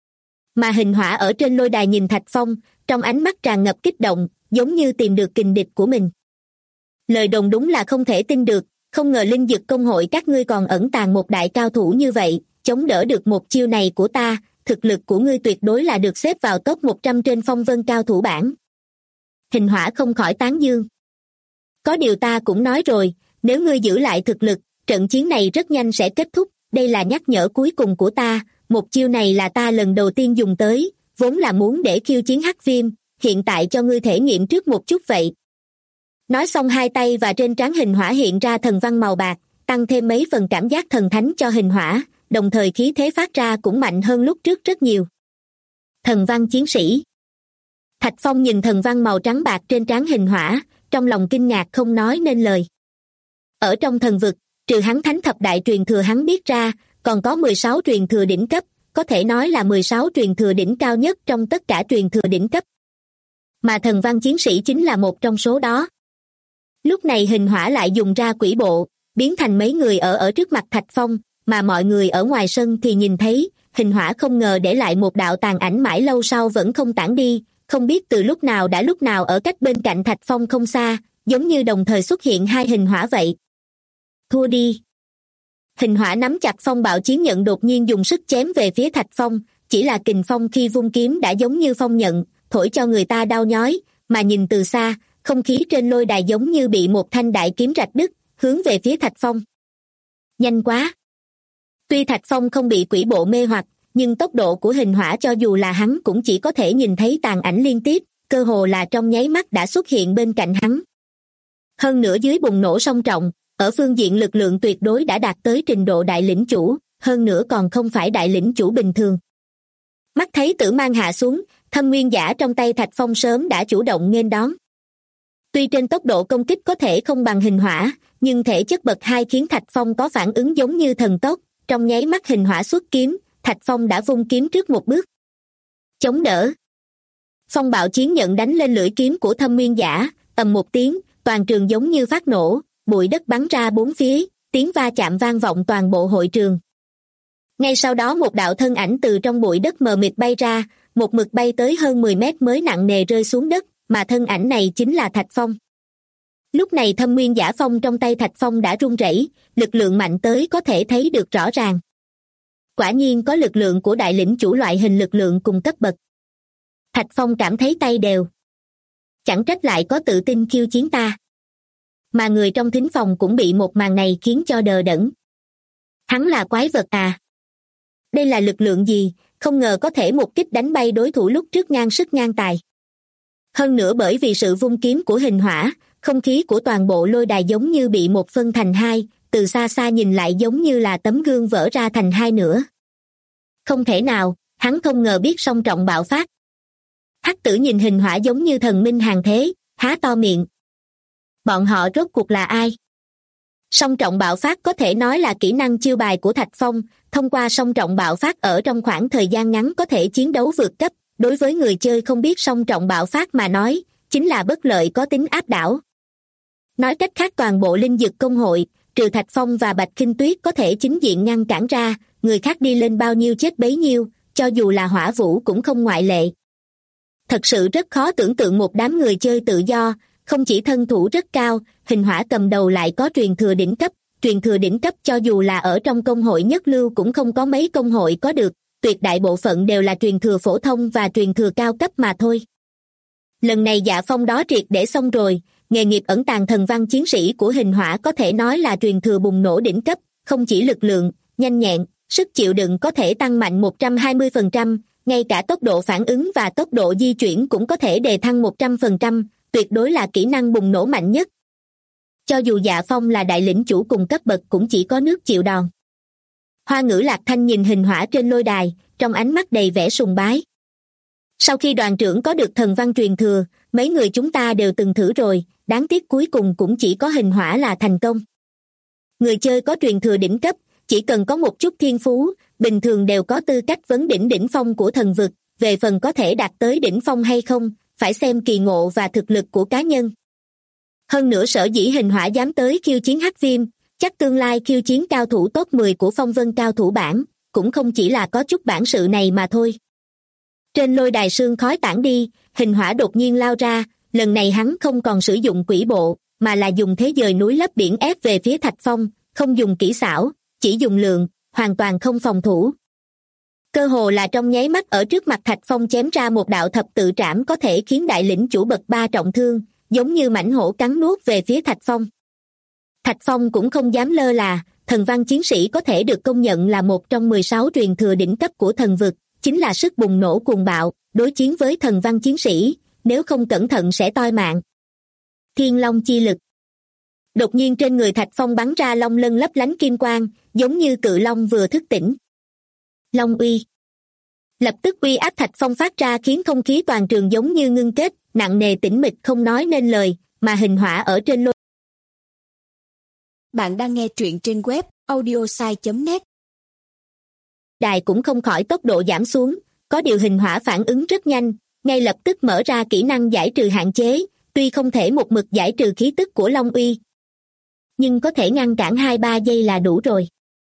Mà hình hỏa ở trên lôi đài nhìn Thạch Phong, trong ánh mắt tràn ngập kích động, giống như tìm được kình địch của mình. Lời đồn đúng là không thể tin được, không ngờ Linh Dực Công hội các ngươi còn ẩn tàng một đại cao thủ như vậy, chống đỡ được một chiêu này của ta, thực lực của ngươi tuyệt đối là được xếp vào top 100 trên phong vân cao thủ bảng. Hình hỏa không khỏi tán dương. Có điều ta cũng nói rồi, nếu ngươi giữ lại thực lực, trận chiến này rất nhanh sẽ kết thúc, đây là nhắc nhở cuối cùng của ta, một chiêu này là ta lần đầu tiên dùng tới, vốn là muốn để khiêu chiến Hắc Viêm, hiện tại cho ngươi thể nghiệm trước một chút vậy. Nói xong hai tay và trên trán hình hỏa hiện ra thần văn màu bạc, tăng thêm mấy phần cảm giác thần thánh cho hình hỏa, đồng thời khí thế phát ra cũng mạnh hơn lúc trước rất nhiều. Thần văn chiến sĩ. Thạch Phong nhìn thần văn màu trắng bạc trên trán hình hỏa, trong lòng kinh ngạc không nói nên lời. Ở trong thần vực, trừ hắn thánh thập đại truyền thừa hắn biết ra, còn có 16 truyền thừa đỉnh cấp, có thể nói là 16 truyền thừa đỉnh cao nhất trong tất cả truyền thừa đỉnh cấp. Mà thần văn chiến sĩ chính là một trong số đó. Lúc này hình hỏa lại dùng ra quỷ bộ, biến thành mấy người ở trước mặt Thạch Phong, mà mọi người ở ngoài sân thì nhìn thấy, hình hỏa không ngờ để lại một đạo tàn ảnh mãi lâu sau vẫn không tản đi, không biết từ lúc nào đã lúc nào ở cách bên cạnh Thạch Phong không xa, giống như đồng thời xuất hiện hai hình hỏa vậy. Thua đi. Hình hỏa nắm chặt phong bạo chiến nhận đột nhiên dùng sức chém về phía Thạch Phong, chỉ là kình phong khi vung kiếm đã giống như phong nhận, thổi cho người ta đau nhói, mà nhìn từ xa, không khí trên lôi đài giống như bị một thanh đại kiếm rạch đứt, hướng về phía Thạch Phong. Nhanh quá. Tuy Thạch Phong không bị quỷ bộ mê hoặc, nhưng tốc độ của hình hỏa cho dù là hắn cũng chỉ có thể nhìn thấy tàn ảnh liên tiếp, cơ hồ là trong nháy mắt đã xuất hiện bên cạnh hắn. Hơn nữa dưới bùng nổ song trọng, ở phương diện lực lượng tuyệt đối đã đạt tới trình độ đại lĩnh chủ, hơn nữa còn không phải đại lĩnh chủ bình thường. Mắt thấy tử mang hạ xuống, Thâm Nguyên Giả trong tay Thạch Phong sớm đã chủ động nghênh đón. Tuy trên tốc độ công kích có thể không bằng hình hỏa, nhưng thể chất bậc 2 khiến Thạch Phong có phản ứng giống như thần tốc, trong nháy mắt hình hỏa xuất kiếm, Thạch Phong đã vung kiếm trước một bước. Chống đỡ. Phong bạo chiến nhận đánh lên lưỡi kiếm của Thâm Nguyên Giả, ầm một tiếng, toàn trường giống như phát nổ, bụi đất bắn ra bốn phía, tiếng va chạm vang vọng toàn bộ hội trường. Ngay sau đó một đạo thân ảnh từ trong bụi đất mờ mịt bay ra, một mực bay tới hơn 10 mét mới nặng nề rơi xuống đất, mà thân ảnh này chính là Thạch Phong. Lúc này Thâm Nguyên Giả phong trong tay Thạch Phong đã run rẩy, lực lượng mạnh tới có thể thấy được rõ ràng. Quả nhiên có lực lượng của đại lĩnh chủ loại hình lực lượng cùng cấp bậc. Thạch Phong cảm thấy tay đều. Chẳng trách lại có tự tin khiêu chiến ta. Mà người trong thính phòng cũng bị một màn này khiến cho đờ đẫn. Hắn là quái vật à? Đây là lực lượng gì, không ngờ có thể một kích đánh bay đối thủ lúc trước ngang sức ngang tài. Hơn nữa bởi vì sự vung kiếm của hình hỏa, không khí của toàn bộ lôi đài giống như bị một phân thành hai, từ xa xa nhìn lại giống như là tấm gương vỡ ra thành hai nửa. Không thể nào, hắn không ngờ biết song trọng bạo phát. Hắc Tử nhìn hình hỏa giống như thần minh hàng thế, há to miệng. Bọn họ rốt cuộc là ai? Song trọng bạo phát có thể nói là kỹ năng chiêu bài của Thạch Phong, thông qua song trọng bạo phát ở trong khoảng thời gian ngắn có thể chiến đấu vượt cấp, đối với người chơi không biết song trọng bạo phát mà nói, chính là bất lợi có tính áp đảo. Nói cách khác toàn bộ Linh Dực Công hội, trừ Thạch Phong và Bạch Khinh Tuyết có thể chính diện ngăn cản ra, người khác đi lên bao nhiêu chết bấy nhiêu, cho dù là Hỏa Vũ cũng không ngoại lệ. Thật sự rất khó tưởng tượng một đám người chơi tự do, không chỉ thân thủ rất cao, Hình Hỏa cầm đầu lại có truyền thừa đỉnh cấp cho dù là ở trong công hội nhất lưu cũng không có mấy công hội có được, tuyệt đại bộ phận đều là truyền thừa phổ thông và truyền thừa cao cấp mà thôi. Lần này Dạ Phong đó triệt để xong rồi, nghề nghiệp ẩn tàng thần văn chiến sĩ của Hình Hỏa có thể nói là truyền thừa bùng nổ đỉnh cấp, không chỉ lực lượng, nhanh nhẹn, sức chịu đựng có thể tăng mạnh 120%, ngay cả tốc độ phản ứng và tốc độ di chuyển cũng có thể đề thăng 100%, tuyệt đối là kỹ năng bùng nổ mạnh nhất. Cho dù Dạ Phong là đại lĩnh chủ cùng cấp bậc cũng chỉ có nước chịu đòn. Hoa Ngữ Lạc Thanh nhìn Hình Hỏa trên lôi đài, trong ánh mắt đầy vẻ sùng bái. Sau khi đoàn trưởng có được thần văn truyền thừa, mấy người chúng ta đều từng thử rồi, đáng tiếc cuối cùng cũng chỉ có Hình Hỏa là thành công. Người chơi có truyền thừa đỉnh cấp, chỉ cần có một chút thiên phú, bình thường đều có tư cách vấn đỉnh phong của thần vực, về phần có thể đạt tới đỉnh phong hay không, phải xem kỳ ngộ và thực lực của cá nhân. Hơn nữa sở dĩ Hình Hỏa dám tới khiêu chiến Hắc Viêm, chắc tương lai khiêu chiến cao thủ top 10 của phong vân cao thủ bảng, cũng không chỉ là có chút bản sự này mà thôi. Trên lôi đài sương khói tản đi, Hình Hỏa đột nhiên lao ra, lần này hắn không còn sử dụng quỷ bộ, mà là dùng thế dời núi lấp biển ép về phía Thạch Phong, không dùng kỹ xảo, chỉ dùng lượng, hoàn toàn không phòng thủ. Cơ hồ là trong nháy mắt ở trước mặt Thạch Phong chém ra một đạo thập tự trảm có thể khiến đại lĩnh chủ bậc 3 trọng thương, giống như mãnh hổ cắn nuốt về phía Thạch Phong. Thạch Phong cũng không dám lơ là, thần văn chiến sĩ có thể được công nhận là một trong 16 truyền thừa đỉnh cấp của thần vực, chính là sức bùng nổ cuồng bạo, đối chiến với thần văn chiến sĩ, nếu không cẩn thận sẽ toi mạng. Thiên Long chi lực. Đột nhiên trên người Thạch Phong bắn ra long lân lấp lánh kim quang, giống như cự long vừa thức tỉnh. Long uy. Lập tức uy áp Thạch Phong phát ra khiến không khí toàn trường giống như ngưng kết, nặng nề tĩnh mịch không nói nên lời, mà Hình Hỏa ở trên lôi. Bạn đang nghe truyện trên web audiosai.net. Đài cũng không khỏi tốc độ giảm xuống, có điều Hình Hỏa phản ứng rất nhanh, ngay lập tức mở ra kỹ năng giải trừ hạn chế, tuy không thể một mực giải trừ khí tức của Long uy, nhưng có thể ngăn cản 2-3 giây là đủ rồi.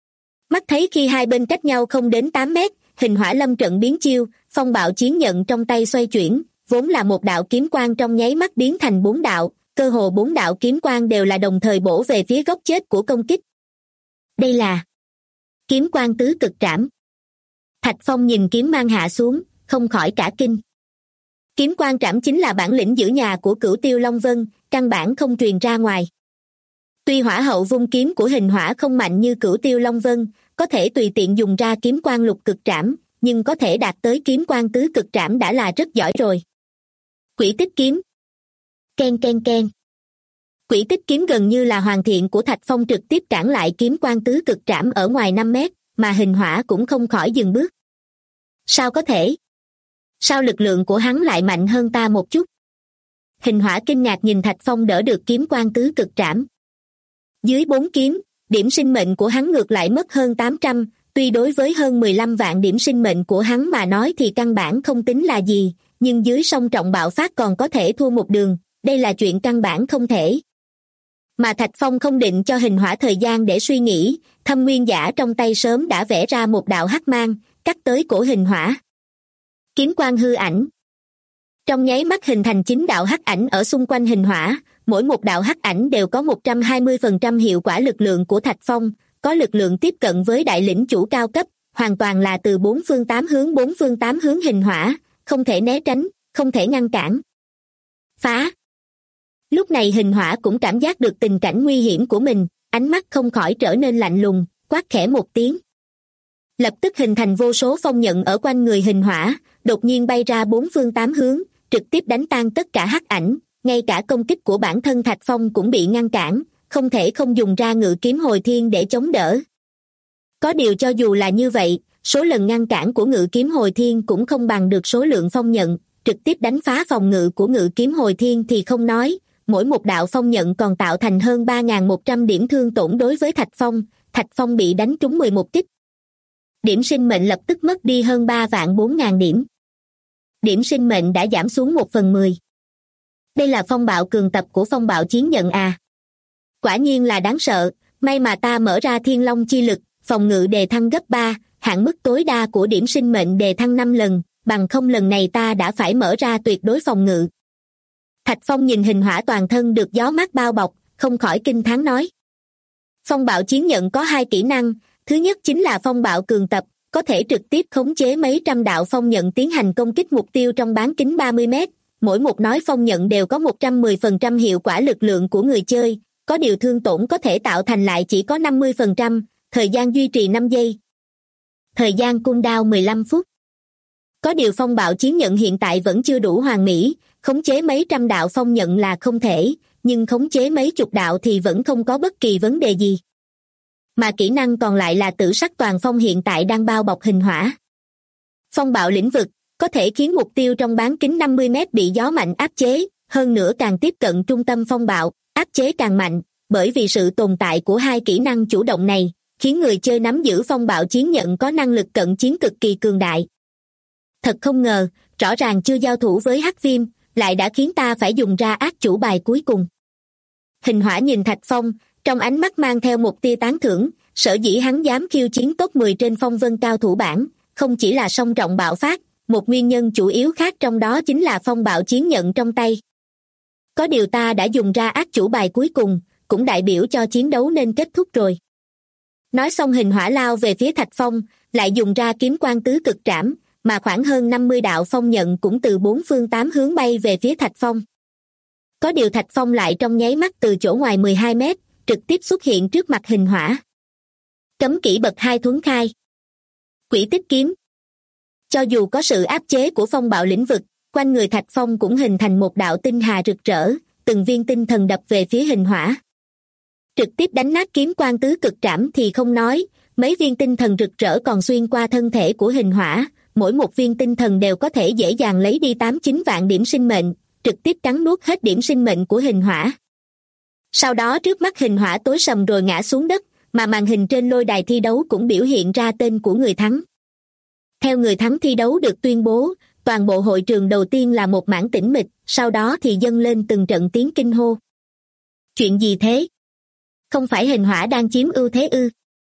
Mắt thấy khi hai bên cách nhau không đến 8 mét, Hình Hỏa lâm trận biến chiêu, phong bạo chiến nhận trong tay xoay chuyển, vốn là một đạo kiếm quang trong nháy mắt biến thành 4 đạo, cơ hồ 4 đạo kiếm quang đều là đồng thời bổ về phía góc chết của công kích. Đây là kiếm quang tứ cực trảm. Thạch Phong nhìn kiếm mang hạ xuống, không khỏi cả kinh. Kiếm quang trảm chính là bản lĩnh giữ nhà của Cửu Tiêu Long Vân, căn bản không truyền ra ngoài. Tuy hỏa hậu vung kiếm của Hình Hỏa không mạnh như Cửu Tiêu Long Vân, có thể tùy tiện dùng ra kiếm quang lục cực trảm, nhưng có thể đạt tới kiếm quang tứ cực trảm đã là rất giỏi rồi. Quỷ tích kiếm. Ken ken ken. Quỷ tích kiếm gần như là hoàn thiện của Thạch Phong trực tiếp cản lại kiếm quang tứ cực trảm ở ngoài 5 mét, mà Hình Hỏa cũng không khỏi dừng bước. Sao có thể? Sao lực lượng của hắn lại mạnh hơn ta một chút? Hình Hỏa kinh ngạc nhìn Thạch Phong đỡ được kiếm quang tứ cực trảm. Dưới 4 kiếm, điểm sinh mệnh của hắn ngược lại mất hơn 800, tuy đối với hơn 15 vạn điểm sinh mệnh của hắn mà nói thì căn bản không tính là gì, nhưng dưới song trọng bạo phát còn có thể thua một đường, đây là chuyện căn bản không thể. Mà Thạch Phong không định cho Hình Hỏa thời gian để suy nghĩ, Thâm Nguyên Giả trong tay sớm đã vẽ ra một đạo hắc mang, cắt tới cổ Hình Hỏa. Kiếm quang hư ảnh. Trong nháy mắt hình thành 9 đạo hắc ảnh ở xung quanh Hình Hỏa, mỗi một đạo hắc ảnh đều có 120% hiệu quả lực lượng của Thạch Phong, có lực lượng tiếp cận với đại lĩnh chủ cao cấp, hoàn toàn là từ bốn phương tám hướng Hình Hỏa, không thể né tránh, không thể ngăn cản. Phá! Lúc này Hình Hỏa cũng cảm giác được tình cảnh nguy hiểm của mình, ánh mắt không khỏi trở nên lạnh lùng, quát khẽ một tiếng. Lập tức hình thành vô số phong nhận ở quanh người Hình Hỏa, đột nhiên bay ra bốn phương tám hướng, trực tiếp đánh tan tất cả hắc ảnh, ngay cả công kích của bản thân Thạch Phong cũng bị ngăn cản, không thể không dùng ra ngự kiếm hồi thiên để chống đỡ. Có điều cho dù là như vậy, số lần ngăn cản của ngự kiếm hồi thiên cũng không bằng được số lượng phong nhận, trực tiếp đánh phá phòng ngự của ngự kiếm hồi thiên thì không nói, mỗi một đạo phong nhận còn tạo thành hơn 3.100 điểm thương tổn đối với Thạch Phong bị đánh trúng 11 kích. Điểm sinh mệnh lập tức mất đi hơn 3.400.000 điểm. Điểm sinh mệnh đã giảm xuống 1/10. Đây là phong bạo cường tập của phong bạo chiến nhận à. Quả nhiên là đáng sợ, may mà ta mở ra thiên long chi lực, phòng ngự đề thăng gấp 3, hạn mức tối đa của điểm sinh mệnh đề thăng 5 lần, bằng không lần này ta đã phải mở ra tuyệt đối phòng ngự. Thạch Phong nhìn hình hỏa toàn thân được gió mát bao bọc, không khỏi kinh thán nói. Phong bạo chiến nhận có 2 kỹ năng, thứ nhất chính là phong bạo cường tập, có thể trực tiếp khống chế mấy trăm đạo phong nhận tiến hành công kích mục tiêu trong bán kính 30 mét. Mỗi một nói phong nhận đều có 110% hiệu quả lực lượng của người chơi, có điều thương tổn có thể tạo thành lại chỉ có 50%, thời gian duy trì 5 giây. Thời gian cooldown 15 phút. Có điều phong bạo chiến nhận hiện tại vẫn chưa đủ hoàn mỹ, khống chế mấy trăm đạo phong nhận là không thể, nhưng khống chế mấy chục đạo thì vẫn không có bất kỳ vấn đề gì. Mà kỹ năng còn lại là tử sắc toàn phong hiện tại đang bao bọc hình hỏa. Phong bạo lĩnh vực, có thể khiến mục tiêu trong bán kính 50 mét bị gió mạnh áp chế, hơn nữa càng tiếp cận trung tâm phong bạo, áp chế càng mạnh, bởi vì sự tồn tại của 2 kỹ năng chủ động này, khiến người chơi nắm giữ phong bạo chiến nhận có năng lực cận chiến cực kỳ cường đại. Thật không ngờ, rõ ràng chưa giao thủ với Hắc Viêm, lại đã khiến ta phải dùng ra ác chủ bài cuối cùng. Hình hỏa nhìn Thạch Phong, trong ánh mắt mang theo một tia tán thưởng, sở dĩ hắn dám khiêu chiến top 10 trên phong vân cao thủ bảng, không chỉ là song trọng bạo phát, một nguyên nhân chủ yếu khác trong đó chính là phong bạo chiến nhận trong tay. Có điều ta đã dùng ra ác chủ bài cuối cùng, cũng đại biểu cho chiến đấu nên kết thúc rồi. Nói xong hình hỏa lao về phía Thạch Phong, lại dùng ra kiếm quang tứ cực trảm, mà khoảng hơn 50 đạo phong nhận cũng từ 4 phương 8 hướng bay về phía Thạch Phong. Có điều Thạch Phong lại trong nháy mắt từ chỗ ngoài 12 mét, trực tiếp xuất hiện trước mặt hình hỏa. Cấm kỹ bậc 2 thuấn khai. Quỷ tích kiếm. Cho dù có sự áp chế của phong bạo lĩnh vực, quanh người Thạch Phong cũng hình thành một đạo tinh hà rực rỡ, từng viên tinh thần đập về phía hình hỏa. Trực tiếp đánh nát kiếm quang tứ cực trảm thì không nói, mấy viên tinh thần rực rỡ còn xuyên qua thân thể của hình hỏa, mỗi một viên tinh thần đều có thể dễ dàng lấy đi 8-9 vạn điểm sinh mệnh, trực tiếp cắn nuốt hết điểm sinh mệnh của hình hỏa. Sau đó trước mắt hình hỏa tối sầm rồi ngã xuống đất, mà màn hình trên lôi đài thi đấu cũng biểu hiện ra tên của người thắng. Theo người thắng thi đấu được tuyên bố, toàn bộ hội trường đầu tiên là một mảng tĩnh mịch, sau đó thì dâng lên từng trận tiếng kinh hô. Chuyện gì thế? Không phải hình hỏa đang chiếm ưu thế ư?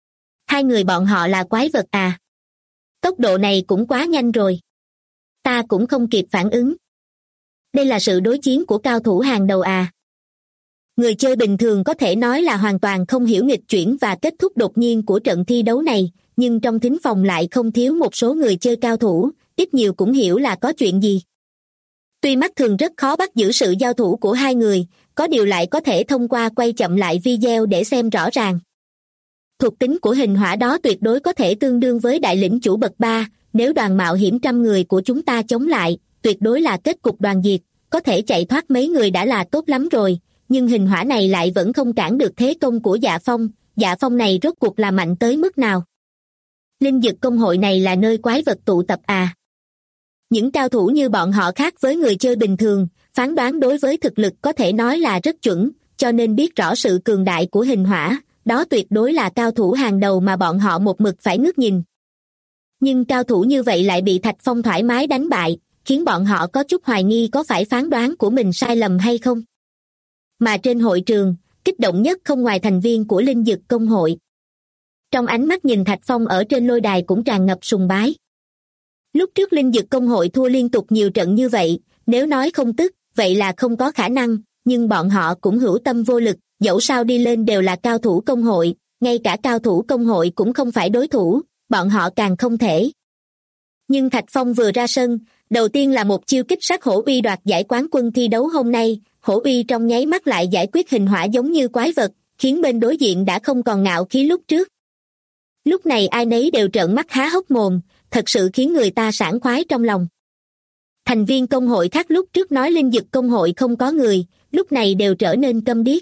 2 người bọn họ là quái vật à? Tốc độ này cũng quá nhanh rồi. Ta cũng không kịp phản ứng. Đây là sự đối chiến của cao thủ hàng đầu à? Người chơi bình thường có thể nói là hoàn toàn không hiểu nghịch chuyển và kết thúc đột nhiên của trận thi đấu này, nhưng trong thính phòng lại không thiếu một số người chơi cao thủ, ít nhiều cũng hiểu là có chuyện gì. Tuy mắt thường rất khó bắt giữ sự giao thủ của 2 người, có điều lại có thể thông qua quay chậm lại video để xem rõ ràng. Thuộc tính của hình hỏa đó tuyệt đối có thể tương đương với đại lĩnh chủ bậc 3, nếu đoàn mạo hiểm 100 người của chúng ta chống lại, tuyệt đối là kết cục đoàn diệt, có thể chạy thoát mấy người đã là tốt lắm rồi, nhưng hình hỏa này lại vẫn không cản được thế công của Dạ Phong này rốt cuộc là mạnh tới mức nào? Linh Dực công hội này là nơi quái vật tụ tập à? Những cao thủ như bọn họ khác với người chơi bình thường, phán đoán đối với thực lực có thể nói là rất chuẩn, cho nên biết rõ sự cường đại của hình hỏa, đó tuyệt đối là cao thủ hàng đầu mà bọn họ một mực phải ngước nhìn. Nhưng cao thủ như vậy lại bị Thạch Phong thoải mái đánh bại, khiến bọn họ có chút hoài nghi có phải phán đoán của mình sai lầm hay không. Mà trên hội trường, kích động nhất không ngoài thành viên của Linh Dực công hội. Trong ánh mắt nhìn Thạch Phong ở trên lôi đài cũng tràn ngập sùng bái. Lúc trước Linh Dực công hội thua liên tục nhiều trận như vậy, nếu nói không tức, vậy là không có khả năng, nhưng bọn họ cũng hữu tâm vô lực, dẫu sao đi lên đều là cao thủ công hội, ngay cả cao thủ công hội cũng không phải đối thủ, bọn họ càng không thể. Nhưng Thạch Phong vừa ra sân, đầu tiên là một chiêu kích sát hổ uy đoạt giải quán quân thi đấu hôm nay, hổ uy trong nháy mắt lại giải quyết hình hỏa giống như quái vật, khiến bên đối diện đã không còn ngạo khí lúc trước. Lúc này ai nấy đều trợn mắt há hốc mồm, thật sự khiến người ta sảng khoái trong lòng. Thành viên công hội khác lúc trước nói Linh Dực công hội không có người, lúc này đều trở nên câm điếc.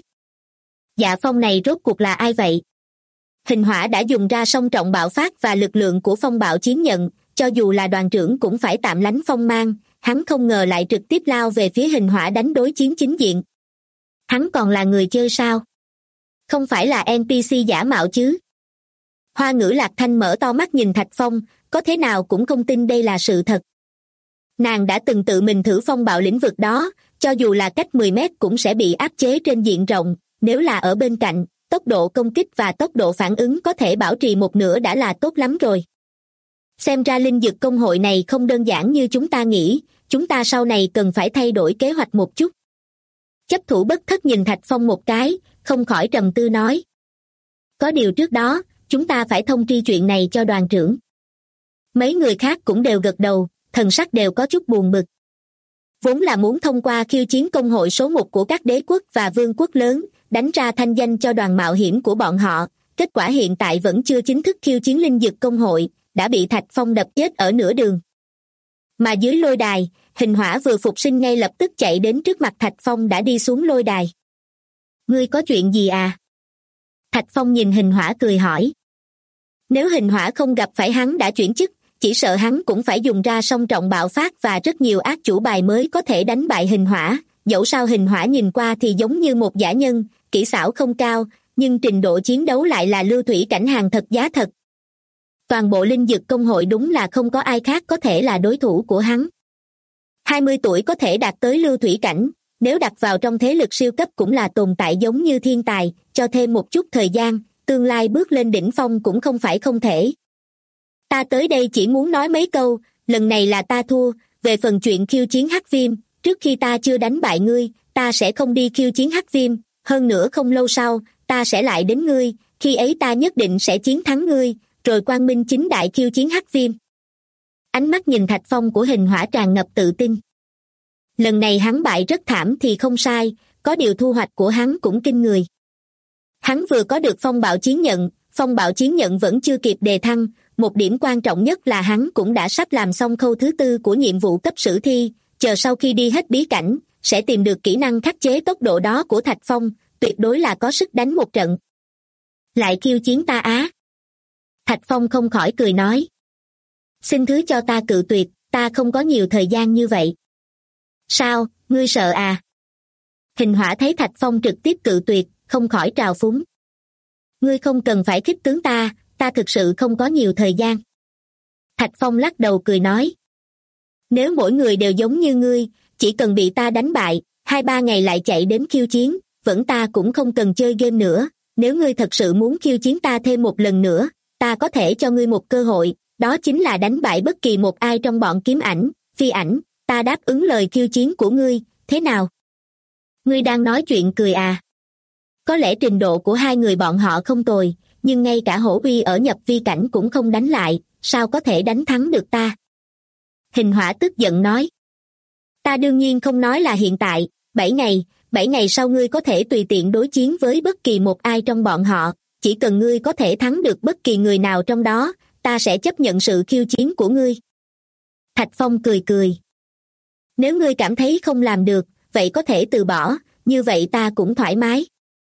Dạ Phong này rốt cuộc là ai vậy? Hình hỏa đã dùng ra song trọng bạo phát và lực lượng của phong bạo chiến nhận, cho dù là đoàn trưởng cũng phải tạm lánh phong mang, hắn không ngờ lại trực tiếp lao về phía hình hỏa đánh đối chiến chính diện. Hắn còn là người chơi sao? Không phải là NPC giả mạo chứ? Hoa Ngữ Lạc Thanh mở to mắt nhìn Thạch Phong, có thế nào cũng không tin đây là sự thật. Nàng đã từng tự mình thử phong bạo lĩnh vực đó, cho dù là cách 10 mét cũng sẽ bị áp chế trên diện rộng, nếu là ở bên cạnh, tốc độ công kích và tốc độ phản ứng có thể bảo trì một nửa đã là tốt lắm rồi. Xem ra linh dược công hội này không đơn giản như chúng ta nghĩ, chúng ta sau này cần phải thay đổi kế hoạch một chút. Chấp thủ bất thất nhìn Thạch Phong một cái, không khỏi trầm tư nói. Có điều trước đó, chúng ta phải thông tri chuyện này cho đoàn trưởng. Mấy người khác cũng đều gật đầu, thần sắc đều có chút buồn bực. Vốn là muốn thông qua khiêu chiến công hội số 1 của các đế quốc và vương quốc lớn, đánh ra thanh danh cho đoàn mạo hiểm của bọn họ, kết quả hiện tại vẫn chưa chính thức khiêu chiến linh dược công hội, đã bị Thạch Phong đập chết ở nửa đường. Mà dưới lôi đài, Hình Hỏa vừa phục sinh ngay lập tức chạy đến trước mặt Thạch Phong đã đi xuống lôi đài. Ngươi có chuyện gì à? Thạch Phong nhìn Hình Hỏa cười hỏi. Nếu Hình Hỏa không gặp phải hắn đã chuyển chức, chỉ sợ hắn cũng phải dùng ra song trọng bạo phát và rất nhiều ác chủ bài mới có thể đánh bại Hình Hỏa. Dẫu sao Hình Hỏa nhìn qua thì giống như một giả nhân, kỹ xảo không cao, nhưng trình độ chiến đấu lại là lưu thủy cảnh hàng thật giá thật. Toàn bộ linh dược công hội đúng là không có ai khác có thể là đối thủ của hắn. 20 tuổi có thể đạt tới lưu thủy cảnh, nếu đặt vào trong thế lực siêu cấp cũng là tồn tại giống như thiên tài, cho thêm một chút thời gian, tương lai bước lên đỉnh phong cũng không phải không thể. Ta tới đây chỉ muốn nói mấy câu, lần này là ta thua, về phần chuyện khiêu chiến Hắc Viêm, trước khi ta chưa đánh bại ngươi, ta sẽ không đi khiêu chiến Hắc Viêm, hơn nữa không lâu sau, ta sẽ lại đến ngươi, khi ấy ta nhất định sẽ chiến thắng ngươi, rồi quang minh chính đại khiêu chiến Hắc Viêm. Ánh mắt nhìn Thạch Phong của Hình Hỏa tràn ngập tự tin. Lần này hắn bại rất thảm thì không sai, có điều thu hoạch của hắn cũng kinh người. Hắn vừa có được phong bạo chiến nhận vẫn chưa kịp đề thăng, một điểm quan trọng nhất là hắn cũng đã sắp làm xong khâu thứ 4 của nhiệm vụ cấp sử thi, chờ sau khi đi hết bí cảnh, sẽ tìm được kỹ năng khắc chế tốc độ đó của Thạch Phong, tuyệt đối là có sức đánh một trận. Lại khiêu chiến ta á? Thạch Phong không khỏi cười nói. Xin thứ cho ta cự tuyệt, ta không có nhiều thời gian như vậy. Sao, ngươi sợ à? Hình Hỏa thấy Thạch Phong trực tiếp cự tuyệt, không khỏi trào phúng. Ngươi không cần phải khích tướng ta thực sự không có nhiều thời gian. Thạch Phong lắc đầu cười nói. Nếu mỗi người đều giống như ngươi, chỉ cần bị ta đánh bại, 2-3 ngày lại chạy đến khiêu chiến, vẫn ta cũng không cần chơi game nữa. Nếu ngươi thật sự muốn khiêu chiến ta thêm một lần nữa, ta có thể cho ngươi một cơ hội, đó chính là đánh bại bất kỳ một ai trong bọn Kiếm Ảnh, Phi Ảnh, ta đáp ứng lời khiêu chiến của ngươi, thế nào? Ngươi đang nói chuyện cười à? Có lẽ trình độ của hai người bọn họ không tồi, nhưng ngay cả Hổ Uy ở nhập vi cảnh cũng không đánh lại, sao có thể đánh thắng được ta? Hình Hỏa tức giận nói. Ta đương nhiên không nói là hiện tại, 7 ngày sau ngươi có thể tùy tiện đối chiến với bất kỳ một ai trong bọn họ, chỉ cần ngươi có thể thắng được bất kỳ người nào trong đó, ta sẽ chấp nhận sự khiêu chiến của ngươi. Thạch Phong cười cười. Nếu ngươi cảm thấy không làm được, vậy có thể từ bỏ, như vậy ta cũng thoải mái.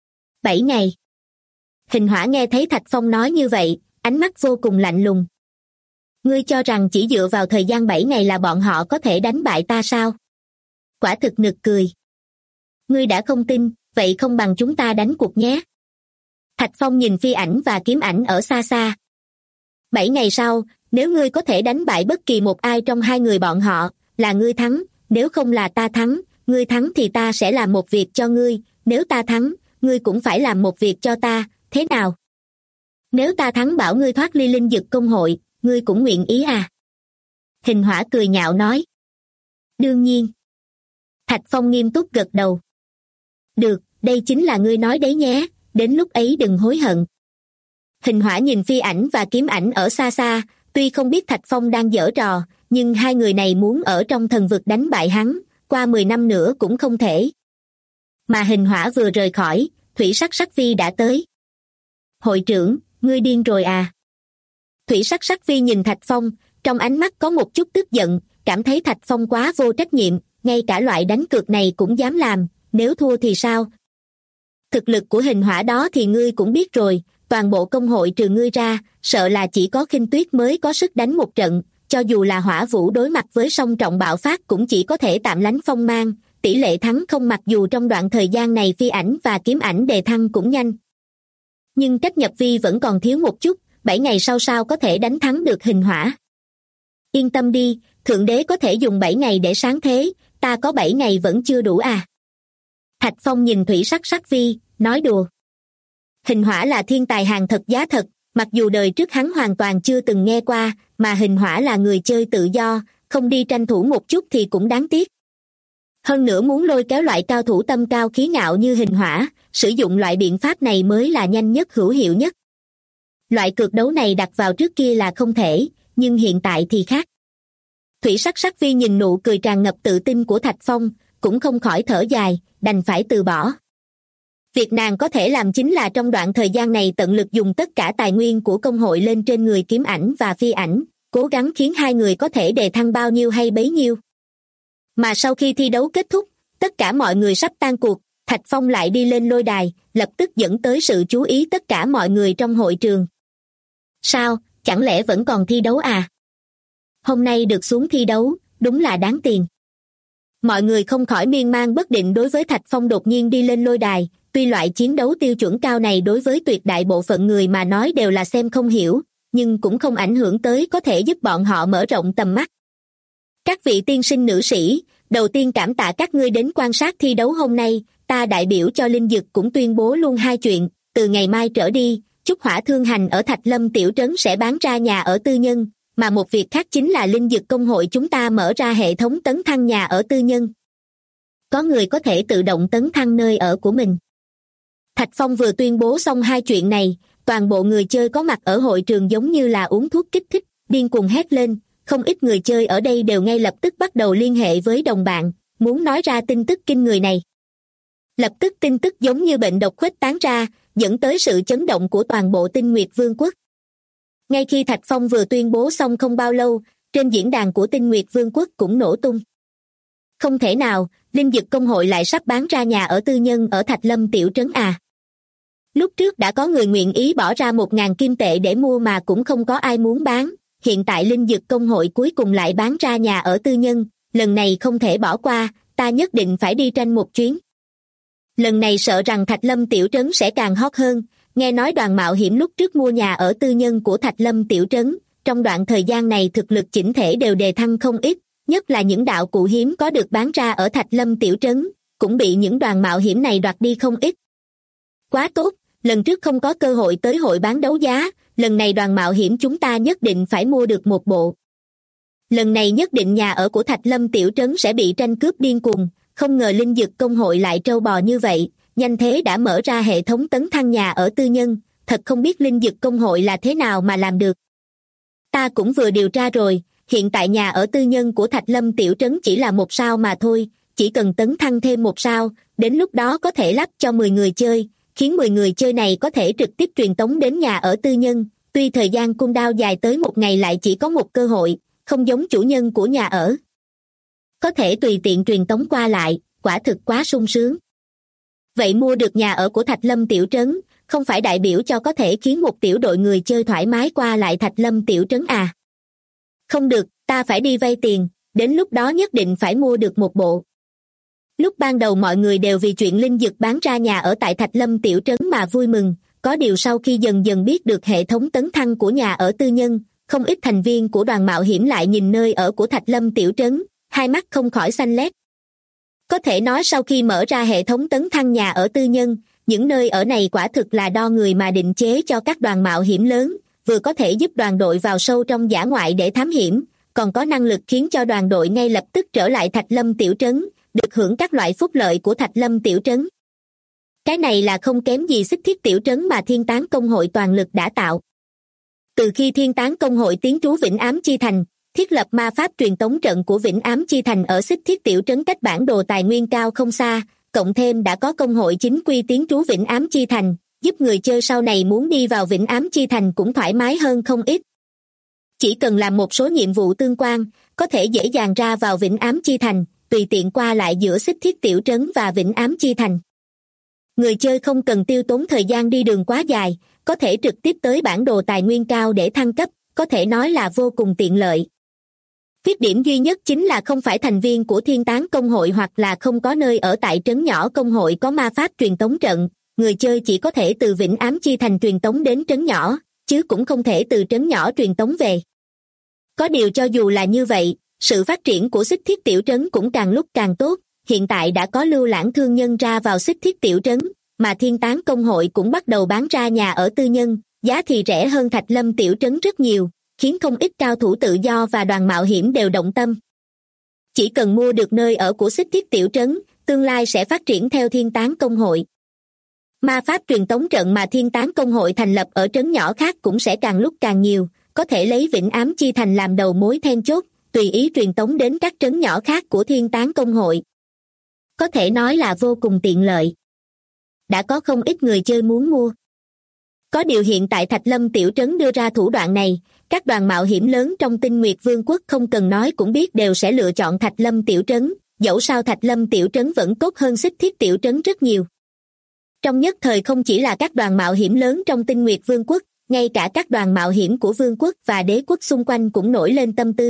7 ngày. Hình Hỏa nghe thấy Thạch Phong nói như vậy, ánh mắt vô cùng lạnh lùng. Ngươi cho rằng chỉ dựa vào thời gian 7 ngày là bọn họ có thể đánh bại ta sao? Quả thực nực cười. Ngươi đã không tin, vậy không bằng chúng ta đánh cuộc nhé. Thạch Phong nhìn Phi Ảnh và Kiếm Ảnh ở xa xa. 7 ngày sau, nếu ngươi có thể đánh bại bất kỳ một ai trong hai người bọn họ, là ngươi thắng, nếu không là ta thắng, ngươi thắng thì ta sẽ làm một việc cho ngươi, nếu ta thắng, ngươi cũng phải làm một việc cho ta, thế nào? Nếu ta thắng bảo ngươi thoát ly linh dực công hội, ngươi cũng nguyện ý à? Hình Hỏa cười nhạo nói. Đương nhiên. Thạch Phong nghiêm túc gật đầu. Được, đây chính là ngươi nói đấy nhé, đến lúc ấy đừng hối hận. Hình Hỏa nhìn Phi Ảnh và Kiếm Ảnh ở xa xa, tuy không biết Thạch Phong đang giở trò, nhưng hai người này muốn ở trong thần vực đánh bại hắn, qua 10 năm nữa cũng không thể. Mà Hình Hỏa vừa rời khỏi, Thủy Sắc Sắc Vi đã tới. Hội trưởng, ngươi điên rồi à? Thủy Sắc Sắc Vi nhìn Thạch Phong, trong ánh mắt có một chút tức giận, cảm thấy Thạch Phong quá vô trách nhiệm, ngay cả loại đánh cược này cũng dám làm, nếu thua thì sao? Thực lực của Hình Hỏa đó thì ngươi cũng biết rồi, toàn bộ công hội trừ ngươi ra, sợ là chỉ có Khinh Tuyết mới có sức đánh một trận, cho dù là Hỏa Vũ đối mặt với song trọng bạo phát cũng chỉ có thể tạm lánh phong mang, tỷ lệ thắng không mặc dù trong đoạn thời gian này Phi Ảnh và Kiếm Ảnh đề thăng cũng nhanh. Nhưng cách nhập vi vẫn còn thiếu một chút, 7 ngày sau sao có thể đánh thắng được Hình Hỏa. Yên tâm đi, Thượng Đế có thể dùng 7 ngày để sáng thế, ta có 7 ngày vẫn chưa đủ à? Thạch Phong nhìn Thủy Sắc Sắc Vi, nói đùa. Hình Hỏa là thiên tài hàng thật giá thật, mặc dù đời trước hắn hoàn toàn chưa từng nghe qua, mà Hình Hỏa là người chơi tự do, không đi tranh thủ một chút thì cũng đáng tiếc. Hơn nữa muốn lôi kéo loại cao thủ tâm cao khí ngạo như Hình Hỏa, sử dụng loại biện pháp này mới là nhanh nhất hữu hiệu nhất. Loại cược đấu này đặt vào trước kia là không thể, nhưng hiện tại thì khác. Thủy Sắc Sắc Vi nhìn nụ cười tràn ngập tự tin của Thạch Phong, cũng không khỏi thở dài, đành phải từ bỏ. Việc nàng có thể làm chính là trong đoạn thời gian này tận lực dùng tất cả tài nguyên của công hội lên trên người Kiếm Ảnh và Phi Ảnh, cố gắng khiến hai người có thể đề thăng bao nhiêu hay bấy nhiêu. Mà sau khi thi đấu kết thúc, tất cả mọi người sắp tan cuộc, Thạch Phong lại đi lên lôi đài, lập tức dẫn tới sự chú ý tất cả mọi người trong hội trường. Sao, chẳng lẽ vẫn còn thi đấu à? Hôm nay được xuống thi đấu, đúng là đáng tiền. Mọi người không khỏi miên man bất định đối với Thạch Phong đột nhiên đi lên lôi đài, tuy loại chiến đấu tiêu chuẩn cao này đối với tuyệt đại bộ phận người mà nói đều là xem không hiểu, nhưng cũng không ảnh hưởng tới có thể giúp bọn họ mở rộng tầm mắt. Các vị tiên sinh nữ sĩ, đầu tiên cảm tạ các ngươi đến quan sát thi đấu hôm nay, ta đại biểu cho Linh Dực cũng tuyên bố luôn hai chuyện, từ ngày mai trở đi, Trúc Hỏa Thương Hành ở Thạch Lâm Tiểu Trấn sẽ bán ra nhà ở tư nhân, mà một việc khác chính là Linh Dực công hội chúng ta mở ra hệ thống tấn thăng nhà ở tư nhân. Có người có thể tự động tấn thăng nơi ở của mình. Thạch Phong vừa tuyên bố xong hai chuyện này, toàn bộ người chơi có mặt ở hội trường giống như là uống thuốc kích thích, điên cuồng hét lên, không ít người chơi ở đây đều ngay lập tức bắt đầu liên hệ với đồng bạn, muốn nói ra tin tức kinh người này. Lập tức tin tức giống như bệnh độc khuếch tán ra, dẫn tới sự chấn động của toàn bộ Tinh Nguyệt Vương quốc. Ngay khi Thạch Phong vừa tuyên bố xong không bao lâu, trên diễn đàn của Tinh Nguyệt Vương quốc cũng nổ tung. Không thể nào, Linh Dực công hội lại sắp bán ra nhà ở tư nhân ở Thạch Lâm Tiểu Trấn à? Lúc trước đã có người nguyện ý bỏ ra 1.000 kim tệ để mua mà cũng không có ai muốn bán, hiện tại Linh Dực công hội cuối cùng lại bán ra nhà ở tư nhân, lần này không thể bỏ qua, ta nhất định phải đi tranh một chuyến. Lần này sợ rằng Thạch Lâm Tiểu Trấn sẽ càng hot hơn, nghe nói đoàn mạo hiểm lúc trước mua nhà ở tư nhân của Thạch Lâm Tiểu Trấn, trong đoạn thời gian này thực lực chỉnh thể đều đề thăng không ít, nhất là những đạo cụ hiếm có được bán ra ở Thạch Lâm Tiểu Trấn, cũng bị những đoàn mạo hiểm này đoạt đi không ít. Quá tốt, lần trước không có cơ hội tới hội bán đấu giá, lần này đoàn mạo hiểm chúng ta nhất định phải mua được một bộ. Lần này nhất định nhà ở của Thạch Lâm Tiểu Trấn sẽ bị tranh cướp điên cuồng, không ngờ Linh Dực công hội lại trâu bò như vậy, nhanh thế đã mở ra hệ thống tấn thăng nhà ở tư nhân, thật không biết Linh Dực công hội là thế nào mà làm được. Ta cũng vừa điều tra rồi, hiện tại nhà ở tư nhân của Thạch Lâm Tiểu Trấn chỉ là 1 sao mà thôi, chỉ cần tấn thăng thêm 1 sao, đến lúc đó có thể lắp cho 10 người chơi, khiến 10 người chơi này có thể trực tiếp truyền tống đến nhà ở tư nhân, tuy thời gian cooldown dài tới 1 ngày lại chỉ có một cơ hội, không giống chủ nhân của nhà ở. Có thể tùy tiện truyền tống qua lại, quả thực quá sung sướng. Vậy mua được nhà ở của Thạch Lâm Tiểu Trấn, không phải đại biểu cho có thể khiến một tiểu đội người chơi thoải mái qua lại Thạch Lâm Tiểu Trấn à? Không được, ta phải đi vay tiền, đến lúc đó nhất định phải mua được một bộ. Lúc ban đầu mọi người đều vì chuyện Linh Dực bán ra nhà ở tại Thạch Lâm Tiểu Trấn mà vui mừng, có điều sau khi dần dần biết được hệ thống tấn thăng của nhà ở tư nhân, không ít thành viên của đoàn mạo hiểm lại nhìn nơi ở của Thạch Lâm Tiểu Trấn, hai mắt không khỏi xanh lét. Có thể nói sau khi mở ra hệ thống tấn thăng nhà ở tư nhân, những nơi ở này quả thực là đo người mà định chế cho các đoàn mạo hiểm lớn, vừa có thể giúp đoàn đội vào sâu trong dã ngoại để thám hiểm, còn có năng lực khiến cho đoàn đội ngay lập tức trở lại Thạch Lâm Tiểu Trấn, được hưởng các loại phúc lợi của Thạch Lâm Tiểu Trấn. Cái này là không kém gì Xích Thiết Tiểu Trấn mà Thiên Tán Công hội toàn lực đã tạo. Từ khi Thiên Tán Công hội tiến trú Vĩnh Ám Chi Thành, thiết lập ma pháp truyền tống trận của Vĩnh Ám Chi Thành ở Xích Thiết Tiểu Trấn cách bản đồ tài nguyên cao không xa, cộng thêm đã có công hội chính quy tiến trú Vĩnh Ám Chi Thành, giúp người chơi sau này muốn đi vào Vĩnh Ám Chi Thành cũng thoải mái hơn không ít. Chỉ cần làm một số nhiệm vụ tương quan, có thể dễ dàng ra vào Vĩnh Ám Chi Thành, tùy tiện qua lại giữa Xích Thiết Tiểu Trấn và Vĩnh Ám Chi Thành. Người chơi không cần tiêu tốn thời gian đi đường quá dài, có thể trực tiếp tới bản đồ tài nguyên cao để thăng cấp, có thể nói là vô cùng tiện lợi. Khuyết điểm duy nhất chính là không phải thành viên của Thiên Tán Công hội hoặc là không có nơi ở tại trấn nhỏ công hội có ma pháp truyền tống trận, người chơi chỉ có thể từ Vĩnh Ám Chi Thành truyền tống đến trấn nhỏ, chứ cũng không thể từ trấn nhỏ truyền tống về. Có điều cho dù là như vậy, sự phát triển của Xích Thiết Tiểu Trấn cũng càng lúc càng tốt, hiện tại đã có Lưu Lãng thương nhân ra vào Xích Thiết Tiểu Trấn, mà Thiên Tán Công hội cũng bắt đầu bán ra nhà ở tư nhân, giá thì rẻ hơn Thạch Lâm tiểu trấn rất nhiều, khiến không ít cao thủ tự do và đoàn mạo hiểm đều động tâm. Chỉ cần mua được nơi ở của Xích Thiết tiểu trấn, tương lai sẽ phát triển theo Thiên Tán Công hội. Ma pháp truyền tống trận mà Thiên Tán Công hội thành lập ở trấn nhỏ khác cũng sẽ càng lúc càng nhiều, có thể lấy Vĩnh Ám Chi Thành làm đầu mối then chốt, tùy ý truyền tống đến các trấn nhỏ khác của Thiên Tán Công hội. Có thể nói là vô cùng tiện lợi. Đã có không ít người chơi muốn mua. Có điều hiện tại Thạch Lâm tiểu trấn đưa ra thủ đoạn này, các đoàn mạo hiểm lớn trong Tinh Nguyệt Vương quốc không cần nói cũng biết đều sẽ lựa chọn Thạch Lâm tiểu trấn, dẫu sao Thạch Lâm tiểu trấn vẫn tốt hơn Xích Thiết tiểu trấn rất nhiều. Trong nhất thời không chỉ là các đoàn mạo hiểm lớn trong Tinh Nguyệt Vương quốc, ngay cả các đoàn mạo hiểm của vương quốc và đế quốc xung quanh cũng nổi lên tâm tư.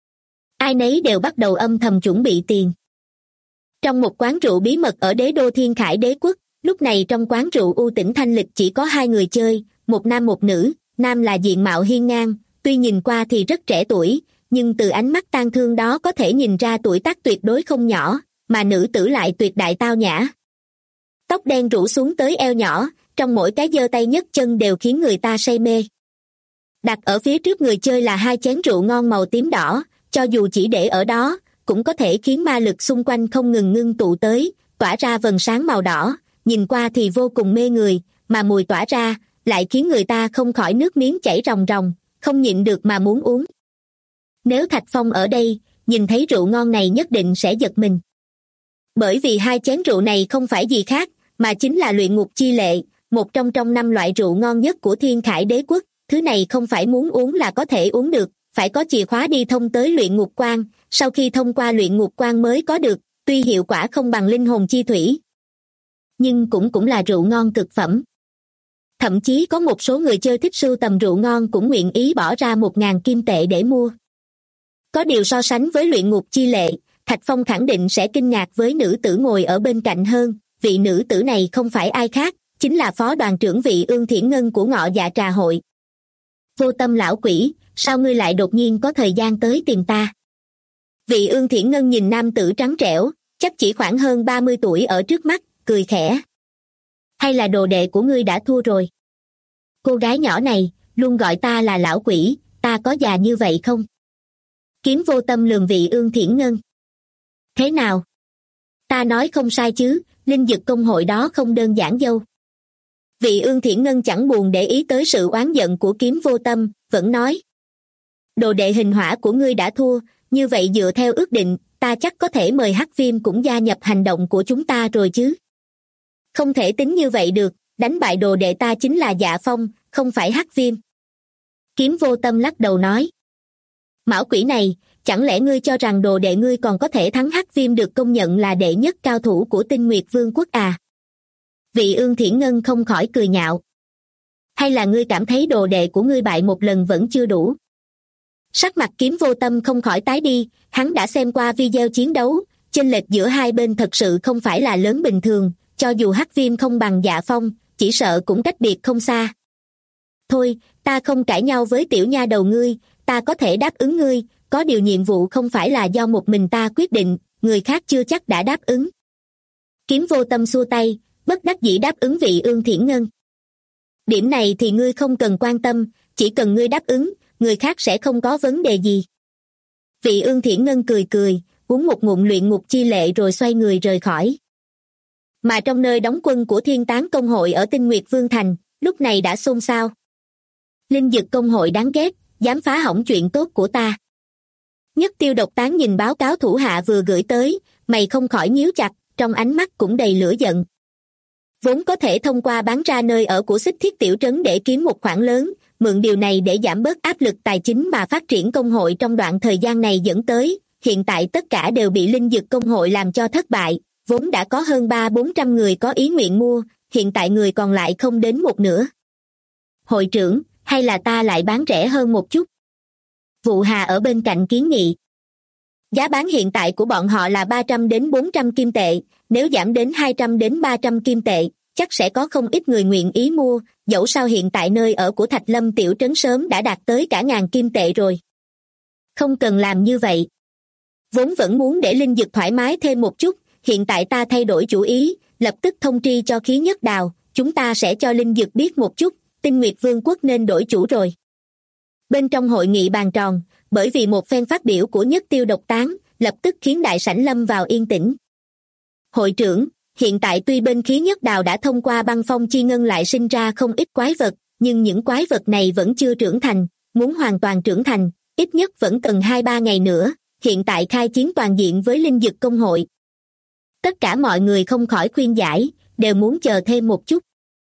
Ai nấy đều bắt đầu âm thầm chuẩn bị tiền. Trong một quán rượu bí mật ở đế đô Thiên Khải đế quốc, lúc này trong quán rượu U Tĩnh Thanh Lịch chỉ có 2 người chơi, một nam một nữ. Nam là diện mạo hiên ngang, tuy nhìn qua thì rất trẻ tuổi, nhưng từ ánh mắt tang thương đó có thể nhìn ra tuổi tác tuyệt đối không nhỏ, mà nữ tử lại tuyệt đại tao nhã. Tóc đen rủ xuống tới eo nhỏ, trong mỗi cái giơ tay nhấc chân đều khiến người ta say mê. Đặt ở phía trước người chơi là 2 chén rượu ngon màu tím đỏ, cho dù chỉ để ở đó, cũng có thể khiến ma lực xung quanh không ngừng ngưng tụ tới, tỏa ra vầng sáng màu đỏ, nhìn qua thì vô cùng mê người, mà mùi tỏa ra lại khiến người ta không khỏi nước miếng chảy ròng ròng, không nhịn được mà muốn uống. Nếu Thạch Phong ở đây, nhìn thấy rượu ngon này nhất định sẽ giật mình. Bởi vì 2 chén rượu này không phải gì khác, mà chính là luyện ngục chi lệ, một trong 5 loại rượu ngon nhất của Thiên Khải đế quốc. Thứ này không phải muốn uống là có thể uống được, phải có chìa khóa đi thông tới luyện ngục quan, sau khi thông qua luyện ngục quan mới có được, tuy hiệu quả không bằng linh hồn chi thủy, nhưng cũng là rượu ngon cực phẩm. Thậm chí có một số người chơi thích sưu tầm rượu ngon cũng nguyện ý bỏ ra 1.000 kim tệ để mua. Có điều so sánh với luyện ngục chi lệ, Thạch Phong khẳng định sẽ kinh ngạc với nữ tử ngồi ở bên cạnh hơn, vị nữ tử này không phải ai khác, chính là phó đoàn trưởng Vị Ương Thiển Ngân của Ngọ Dạ Trà Hội. Vô Tâm lão quỷ, sao ngươi lại đột nhiên có thời gian tới tìm ta? Vị Ương Thiển Ngân nhìn nam tử trắng trẻo, chắc chỉ khoảng hơn 30 tuổi ở trước mắt, cười khẽ. Hay là đồ đệ của ngươi đã thua rồi? Cô gái nhỏ này, luôn gọi ta là lão quỷ, ta có già như vậy không? Kiếm Vô Tâm lườm Vị Ương Thiển Ngân. Thế nào? Ta nói không sai chứ, linh dực công hội đó không đơn giản dâu. Vị Ương Thiển Ngân chẳng buồn để ý tới sự oán giận của Kiếm Vô Tâm, vẫn nói. Đồ đệ hình hỏa của ngươi đã thua, như vậy dựa theo ước định, ta chắc có thể mời Hắc Viêm cũng gia nhập hành động của chúng ta rồi chứ. Không thể tính như vậy được, đánh bại đồ đệ ta chính là Dạ Phong, không phải Hắc Viêm. Kiếm Vô Tâm lắc đầu nói. Mão quỷ này, chẳng lẽ ngươi cho rằng đồ đệ ngươi còn có thể thắng Hắc Viêm được công nhận là đệ nhất cao thủ của Tinh Nguyệt Vương quốc à? Vị Ương Thiển Ngân không khỏi cười nhạo. Hay là ngươi cảm thấy đồ đệ của ngươi bại một lần vẫn chưa đủ? Sắc mặt Kiếm Vô Tâm không khỏi tái đi, hắn đã xem qua video chiến đấu, chênh lệch giữa hai bên thật sự không phải là lớn bình thường, cho dù Hắc Viêm không bằng Dạ Phong, chỉ sợ cũng cách biệt không xa. Thôi, ta không cãi nhau với tiểu nha đầu ngươi, ta có thể đáp ứng ngươi, có điều nhiệm vụ không phải là do một mình ta quyết định, người khác chưa chắc đã đáp ứng. Kiếm Vô Tâm xua tay, bất đắc dĩ đáp ứng Vị Ương Thiển Ngân. Điểm này thì ngươi không cần quan tâm, chỉ cần ngươi đáp ứng, người khác sẽ không có vấn đề gì. Vị Ương Thiển Ngân cười cười, uống một ngụm luyện ngục chi lệ rồi xoay người rời khỏi. Mà trong nơi đóng quân của Thiên Tán Công hội ở Tinh Nguyệt Vương Thành, lúc này đã xôn xao. Linh dực công hội đáng ghét, dám phá hỏng chuyện tốt của ta. Nhất Tiêu Độc Tán nhìn báo cáo thủ hạ vừa gửi tới, mày không khỏi nhíu chặt, trong ánh mắt cũng đầy lửa giận. Vốn có thể thông qua bán ra nơi ở của Xích Thiết tiểu trấn để kiếm một khoản lớn, mượn điều này để giảm bớt áp lực tài chính mà phát triển công hội trong đoạn thời gian này dẫn tới, hiện tại tất cả đều bị linh dực công hội làm cho thất bại, vốn đã có hơn 300-400 người có ý nguyện mua, hiện tại người còn lại không đến một nửa. Hội trưởng, hay là ta lại bán rẻ hơn một chút? Vụ Hà ở bên cạnh kiến nghị. Giá bán hiện tại của bọn họ là 300 đến 400 kim tệ, nếu giảm đến 200 đến 300 kim tệ, chắc sẽ có không ít người nguyện ý mua, dẫu sao hiện tại nơi ở của Thạch Lâm tiểu trấn sớm đã đạt tới cả 1.000 kim tệ rồi. Không cần làm như vậy. Vốn vẫn muốn để linh dực thoải mái thêm một chút, hiện tại ta thay đổi chủ ý, lập tức thông tri cho Khí Nhất Đào, chúng ta sẽ cho Linh Dực biết một chút, Tinh Nguyệt Vương quốc nên đổi chủ rồi. Bên trong hội nghị bàn tròn, bởi vì một phen phát biểu của Nhất Tiêu Độc Tán, lập tức khiến đại sảnh lâm vào yên tĩnh. Hội trưởng, hiện tại tuy bên Khí Nhất Đào đã thông qua băng phong chi ngân lại sinh ra không ít quái vật, nhưng những quái vật này vẫn chưa trưởng thành, muốn hoàn toàn trưởng thành, ít nhất vẫn cần 2-3 ngày nữa, hiện tại khai chiến toàn diện với Linh Dực công hội. Tất cả mọi người không khỏi khuyên giải, đều muốn chờ thêm một chút.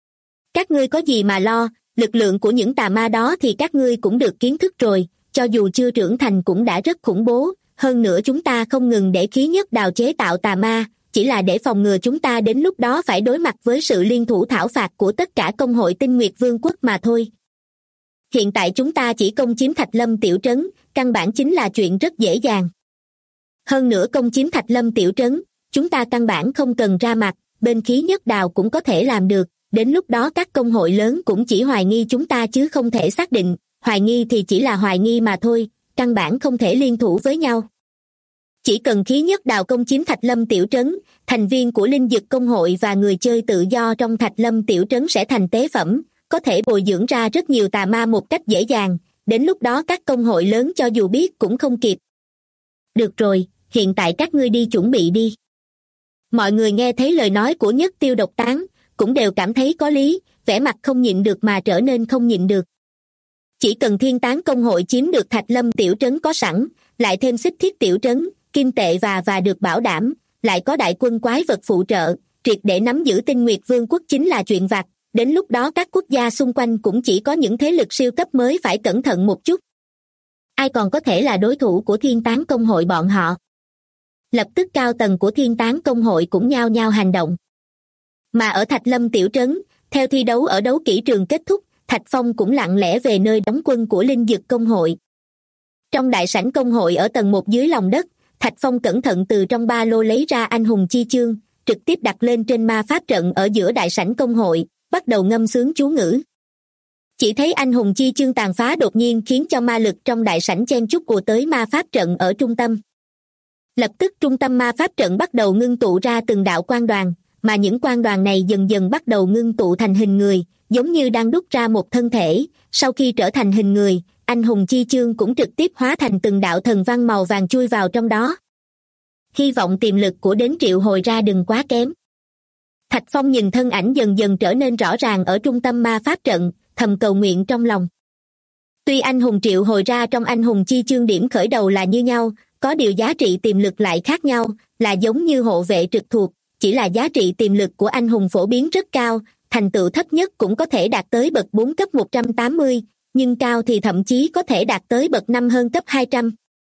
Các ngươi có gì mà lo, lực lượng của những tà ma đó thì các ngươi cũng được kiến thức rồi, cho dù chưa trưởng thành cũng đã rất khủng bố, hơn nữa chúng ta không ngừng để Khí Nhất Đào chế tạo tà ma, chỉ là để phòng ngừa chúng ta đến lúc đó phải đối mặt với sự liên thủ thảo phạt của tất cả công hội Tinh Nguyệt Vương quốc mà thôi. Hiện tại chúng ta chỉ công chiếm Thạch Lâm tiểu trấn, căn bản chính là chuyện rất dễ dàng. Hơn nữa công chiếm Thạch Lâm tiểu trấn, chúng ta căn bản không cần ra mặt, bên Khí Nhất Đào cũng có thể làm được, đến lúc đó các công hội lớn cũng chỉ hoài nghi chúng ta chứ không thể xác định, hoài nghi thì chỉ là hoài nghi mà thôi, căn bản không thể liên thủ với nhau. Chỉ cần Khí Nhất Đào công chiếm Thạch Lâm tiểu trấn, thành viên của Linh Dực công hội và người chơi tự do trong Thạch Lâm tiểu trấn sẽ thành tế phẩm, có thể bồi dưỡng ra rất nhiều tà ma một cách dễ dàng, đến lúc đó các công hội lớn cho dù biết cũng không kịp. Được rồi, hiện tại các ngươi đi chuẩn bị đi. Mọi người nghe thấy lời nói của Nhất Tiêu Độc Tán, cũng đều cảm thấy có lý, vẻ mặt không nhịn được mà trở nên không nhịn được. Chỉ cần Thiên Tán công hội chiếm được Thạch Lâm tiểu trấn có sẵn, lại thêm Xích Thiết tiểu trấn, kim tệ và được bảo đảm, lại có đại quân quái vật phụ trợ, triệt để nắm giữ Tinh Nguyệt Vương quốc chính là chuyện vặt, đến lúc đó các quốc gia xung quanh cũng chỉ có những thế lực siêu cấp mới phải cẩn thận một chút. Ai còn có thể là đối thủ của Thiên Tán công hội bọn họ? Lập tức cao tầng của Thiên Tán công hội cũng nhao nhao hành động. Mà ở Thạch Lâm tiểu trấn, theo thi đấu ở đấu kỹ trường kết thúc, Thạch Phong cũng lặng lẽ về nơi đóng quân của Linh Dực công hội. Trong đại sảnh công hội ở tầng 1 dưới lòng đất, Thạch Phong cẩn thận từ trong ba lô lấy ra anh hùng chi chương, trực tiếp đặt lên trên ma pháp trận ở giữa đại sảnh công hội, bắt đầu ngâm sướng chú ngữ. Chỉ thấy anh hùng chi chương tàn phá đột nhiên khiến cho ma lực trong đại sảnh chen chúc ùa tới ma pháp trận ở trung tâm. Lập tức trung tâm ma pháp trận bắt đầu ngưng tụ ra từng đạo quang đoàn, mà những quang đoàn này dần dần bắt đầu ngưng tụ thành hình người, giống như đang đúc ra một thân thể. Sau khi trở thành hình người, anh hùng chi chương cũng trực tiếp hóa thành từng đạo thần văn màu vàng chui vào trong đó. Hy vọng tiềm lực của đến triệu hồi ra đừng quá kém. Thạch Phong nhìn thân ảnh dần dần trở nên rõ ràng ở trung tâm ma pháp trận, thầm cầu nguyện trong lòng. Tuy anh hùng triệu hồi ra trong anh hùng chi chương điểm khởi đầu là như nhau, có điều giá trị tiềm lực lại khác nhau, là giống như hộ vệ trực thuộc, chỉ là giá trị tiềm lực của anh hùng phổ biến rất cao, thành tựu thấp nhất cũng có thể đạt tới bậc 4 cấp 180, nhưng cao thì thậm chí có thể đạt tới bậc 5 hơn cấp 200.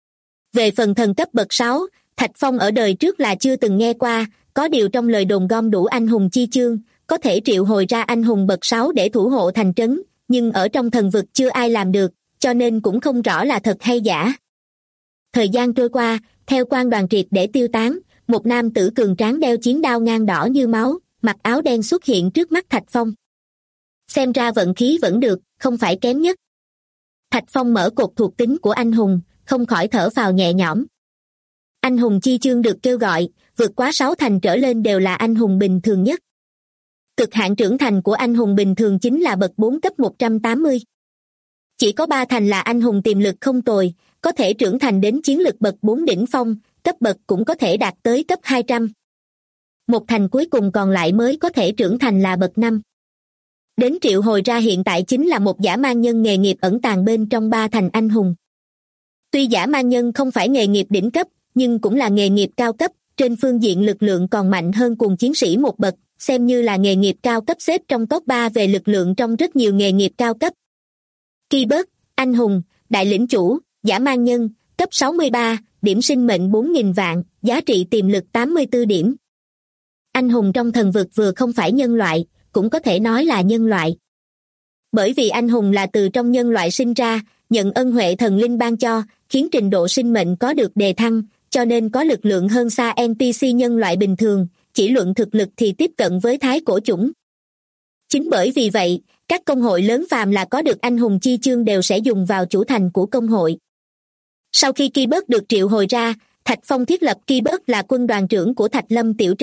Về phần thần cấp bậc 6, Thạch Phong ở đời trước là chưa từng nghe qua, có điều trong lời đồn gom đủ anh hùng chi chương, có thể triệu hồi ra anh hùng bậc 6 để thủ hộ thành trấn, nhưng ở trong thần vực chưa ai làm được, cho nên cũng không rõ là thật hay giả. Thời gian trôi qua, theo quang đoàn triệt để tiêu tán, một nam tử cường tráng đeo chiến đao ngang đỏ như máu, mặc áo đen xuất hiện trước mắt Thạch Phong. Xem ra vận khí vẫn được, không phải kém nhất. Thạch Phong mở cột thuộc tính của anh hùng, không khỏi thở phào nhẹ nhõm. Anh hùng chi chương được kêu gọi, vượt quá 6 thành trở lên đều là anh hùng bình thường nhất. Cực hạn trưởng thành của anh hùng bình thường chính là bậc 4 cấp 180. Chỉ có 3 thành là anh hùng tiềm lực không tồi, có thể trưởng thành đến chiến lực bậc 4 đỉnh phong, cấp bậc cũng có thể đạt tới cấp 200. Một thành cuối cùng còn lại mới có thể trưởng thành là bậc 5. Đến triệu hồi ra hiện tại chính là một dã man nhân nghề nghiệp ẩn tàng bên trong 3 thành anh hùng. Tuy dã man nhân không phải nghề nghiệp đỉnh cấp, nhưng cũng là nghề nghiệp cao cấp, trên phương diện lực lượng còn mạnh hơn cùng chiến sĩ một bậc, xem như là nghề nghiệp cao cấp xếp trong top 3 về lực lượng trong rất nhiều nghề nghiệp cao cấp. Kyber, anh hùng, đại lĩnh chủ, dã man nhân, cấp 63, điểm sinh mệnh 4.000 vạn, giá trị tiềm lực 84 điểm. Anh hùng trong thần vực vừa không phải nhân loại, cũng có thể nói là nhân loại. Bởi vì anh hùng là từ trong nhân loại sinh ra, nhận ân huệ thần linh ban cho, khiến trình độ sinh mệnh có được đề thăng, cho nên có lực lượng hơn xa NPC nhân loại bình thường, chỉ luận thực lực thì tiếp cận với thái cổ chủng. Chính bởi vì vậy, các công hội lớn phàm là có được anh hùng chi chương đều sẽ dùng vào chủ thành của công hội. Sau khi Kyber được triệu hồi ra, Thạch Phong thiết lập Kyber là quân đoàn trưởng của Thạch Lâm tiểu trấn,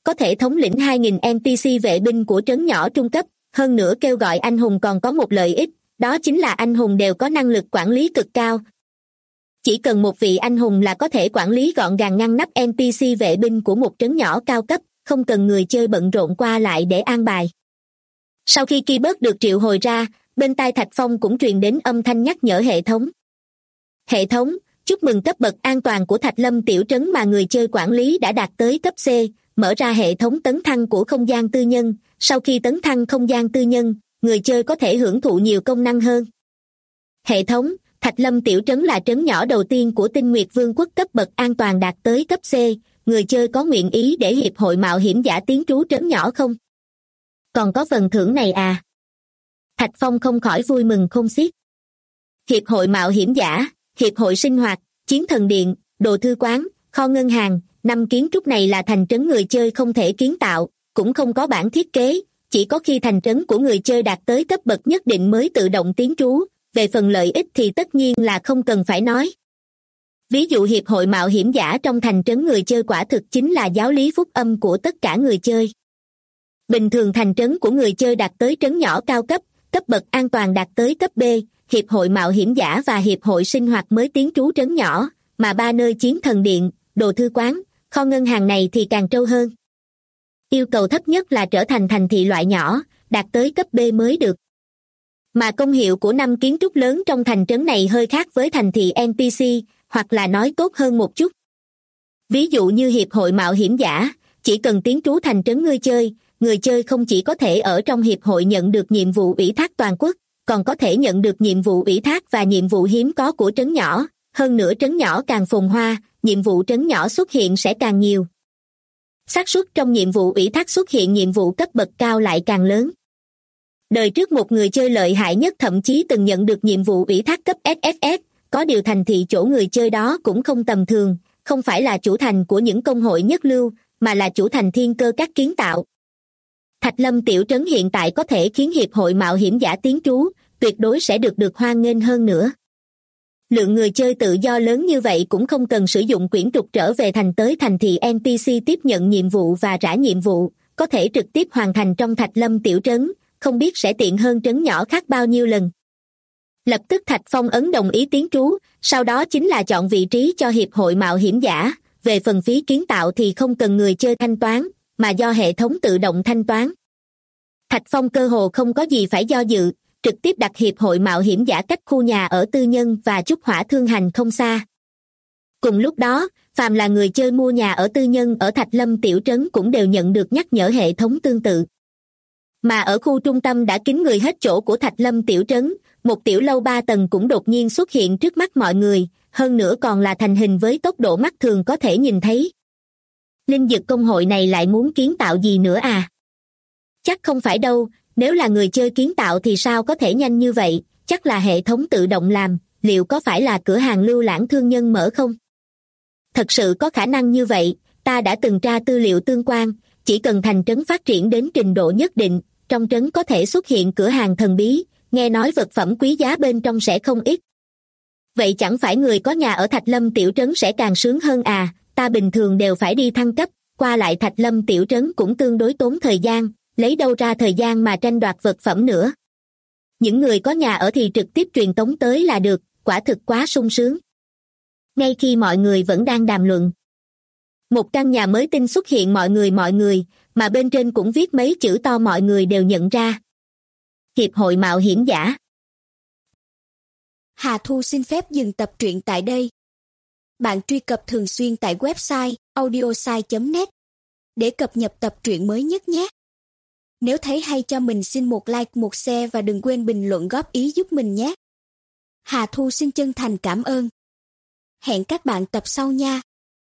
có thể thống lĩnh 2.000 NPC vệ binh của trấn nhỏ trung cấp, hơn nữa kêu gọi anh hùng còn có một lợi ích, đó chính là anh hùng đều có năng lực quản lý cực cao. Chỉ cần một vị anh hùng là có thể quản lý gọn gàng ngăn nắp NPC vệ binh của một trấn nhỏ cao cấp, không cần người chơi bận rộn qua lại để an bài. Sau khi Keyboard được triệu hồi ra, bên tai Thạch Phong cũng truyền đến âm thanh nhắc nhở hệ thống. Hệ thống, chúc mừng cấp bậc an toàn của Thạch Lâm tiểu trấn mà người chơi quản lý đã đạt tới cấp C, mở ra hệ thống tấn thăng của không gian tư nhân. Sau khi tấn thăng không gian tư nhân, người chơi có thể hưởng thụ nhiều công năng hơn. Hệ thống, Thạch Lâm tiểu trấn là trấn nhỏ đầu tiên của Tinh Nguyệt Vương quốc cấp bậc an toàn đạt tới cấp C, người chơi có nguyện ý để Hiệp hội Mạo hiểm giả tiến trú trấn nhỏ không? Còn có phần thưởng này à? Thạch Phong không khỏi vui mừng không xiết. Hiệp hội Mạo hiểm giả, Hiệp hội sinh hoạt, Chiến thần điện, đồ thư quán, kho ngân hàng, 5 kiến trúc này là thành trấn người chơi không thể kiến tạo, cũng không có bản thiết kế, chỉ có khi thành trấn của người chơi đạt tới cấp bậc nhất định mới tự động tiến trú, về phần lợi ích thì tất nhiên là không cần phải nói. Ví dụ Hiệp hội Mạo hiểm giả trong thành trấn người chơi quả thực chính là giáo lý phúc âm của tất cả người chơi. Bình thường thành trấn của người chơi đạt tới trấn nhỏ cao cấp, cấp bậc an toàn đạt tới cấp B, Hiệp hội Mạo hiểm giả và Hiệp hội sinh hoạt mới tiến trú trấn nhỏ, mà 3 nơi Chiến thần điện, đồ thư quán, kho ngân hàng này thì càng trâu hơn. Yêu cầu thấp nhất là trở thành thành thị loại nhỏ, đạt tới cấp B mới được. Mà công hiệu của 5 kiến trúc lớn trong thành trấn này hơi khác với thành thị NPC, hoặc là nói tốt hơn một chút. Ví dụ như Hiệp hội Mạo hiểm giả, chỉ cần tiến trú thành trấn người chơi không chỉ có thể ở trong hiệp hội nhận được nhiệm vụ ủy thác toàn quốc, còn có thể nhận được nhiệm vụ ủy thác và nhiệm vụ hiếm có của trấn nhỏ, hơn nữa trấn nhỏ càng phồn hoa, nhiệm vụ trấn nhỏ xuất hiện sẽ càng nhiều. Xác suất trong nhiệm vụ ủy thác xuất hiện nhiệm vụ cấp bậc cao lại càng lớn. Đời trước một người chơi lợi hại nhất thậm chí từng nhận được nhiệm vụ ủy thác cấp SSS, có điều thành thị chỗ người chơi đó cũng không tầm thường, không phải là chủ thành của những công hội nhất lưu, mà là chủ thành thiên cơ các kiến tạo. Thạch Lâm tiểu trấn hiện tại có thể khiến Hiệp hội Mạo hiểm giả tiến trú, tuyệt đối sẽ được hoan nghênh hơn nữa. Lượng người chơi tự do lớn như vậy cũng không cần sử dụng quyển trục trở về thành tới thành thị NPC tiếp nhận nhiệm vụ và trả nhiệm vụ, có thể trực tiếp hoàn thành trong Thạch Lâm tiểu trấn, không biết sẽ tiện hơn trấn nhỏ khác bao nhiêu lần. Lập tức Thạch Phong ấn đồng ý tiến trú, sau đó chính là chọn vị trí cho Hiệp hội Mạo hiểm giả, về phần phí kiến tạo thì không cần người chơi thanh toán, mà do hệ thống tự động thanh toán. Thạch Phong cơ hồ không có gì phải do dự, trực tiếp đặt Hiệp hội Mạo hiểm giả cách khu nhà ở tư nhân và Trúc Hỏa Thương Hành không xa. Cùng lúc đó, phàm là người chơi mua nhà ở tư nhân ở Thạch Lâm tiểu trấn cũng đều nhận được nhắc nhở hệ thống tương tự. Mà ở khu trung tâm đã kín người hết chỗ của Thạch Lâm tiểu trấn, một tiểu lâu 3 tầng cũng đột nhiên xuất hiện trước mắt mọi người, hơn nữa còn là thành hình với tốc độ mắt thường có thể nhìn thấy. Linh dực công hội này lại muốn kiến tạo gì nữa à? Chắc không phải đâu, nếu là người chơi kiến tạo thì sao có thể nhanh như vậy, chắc là hệ thống tự động làm, liệu có phải là cửa hàng lưu lãng thương nhân mở không? Thật sự có khả năng như vậy, ta đã từng tra tư liệu tương quan, chỉ cần thành trấn phát triển đến trình độ nhất định, trong trấn có thể xuất hiện cửa hàng thần bí, nghe nói vật phẩm quý giá bên trong sẽ không ít. Vậy chẳng phải người có nhà ở Thạch Lâm tiểu trấn sẽ càng sướng hơn à, ta bình thường đều phải đi thăng cấp, qua lại Thạch Lâm tiểu trấn cũng tương đối tốn thời gian, lấy đâu ra thời gian mà tranh đoạt vật phẩm nữa. Những người có nhà ở thì trực tiếp truyền tống tới là được, quả thực quá sung sướng. Ngay khi mọi người vẫn đang đàm luận, một căn nhà mới tinh xuất hiện mọi người, mà bên trên cũng viết mấy chữ to mọi người đều nhận ra. Hiệp hội Mạo hiểm giả. Hà Thu xin phép dừng tập truyện tại đây. Bạn truy cập thường xuyên tại website audiosai.net để cập nhật tập truyện mới nhất nhé. Nếu thấy hay cho mình xin một like, một share và đừng quên bình luận góp ý giúp mình nhé. Hà Thu xin chân thành cảm ơn. Hẹn các bạn tập sau nha.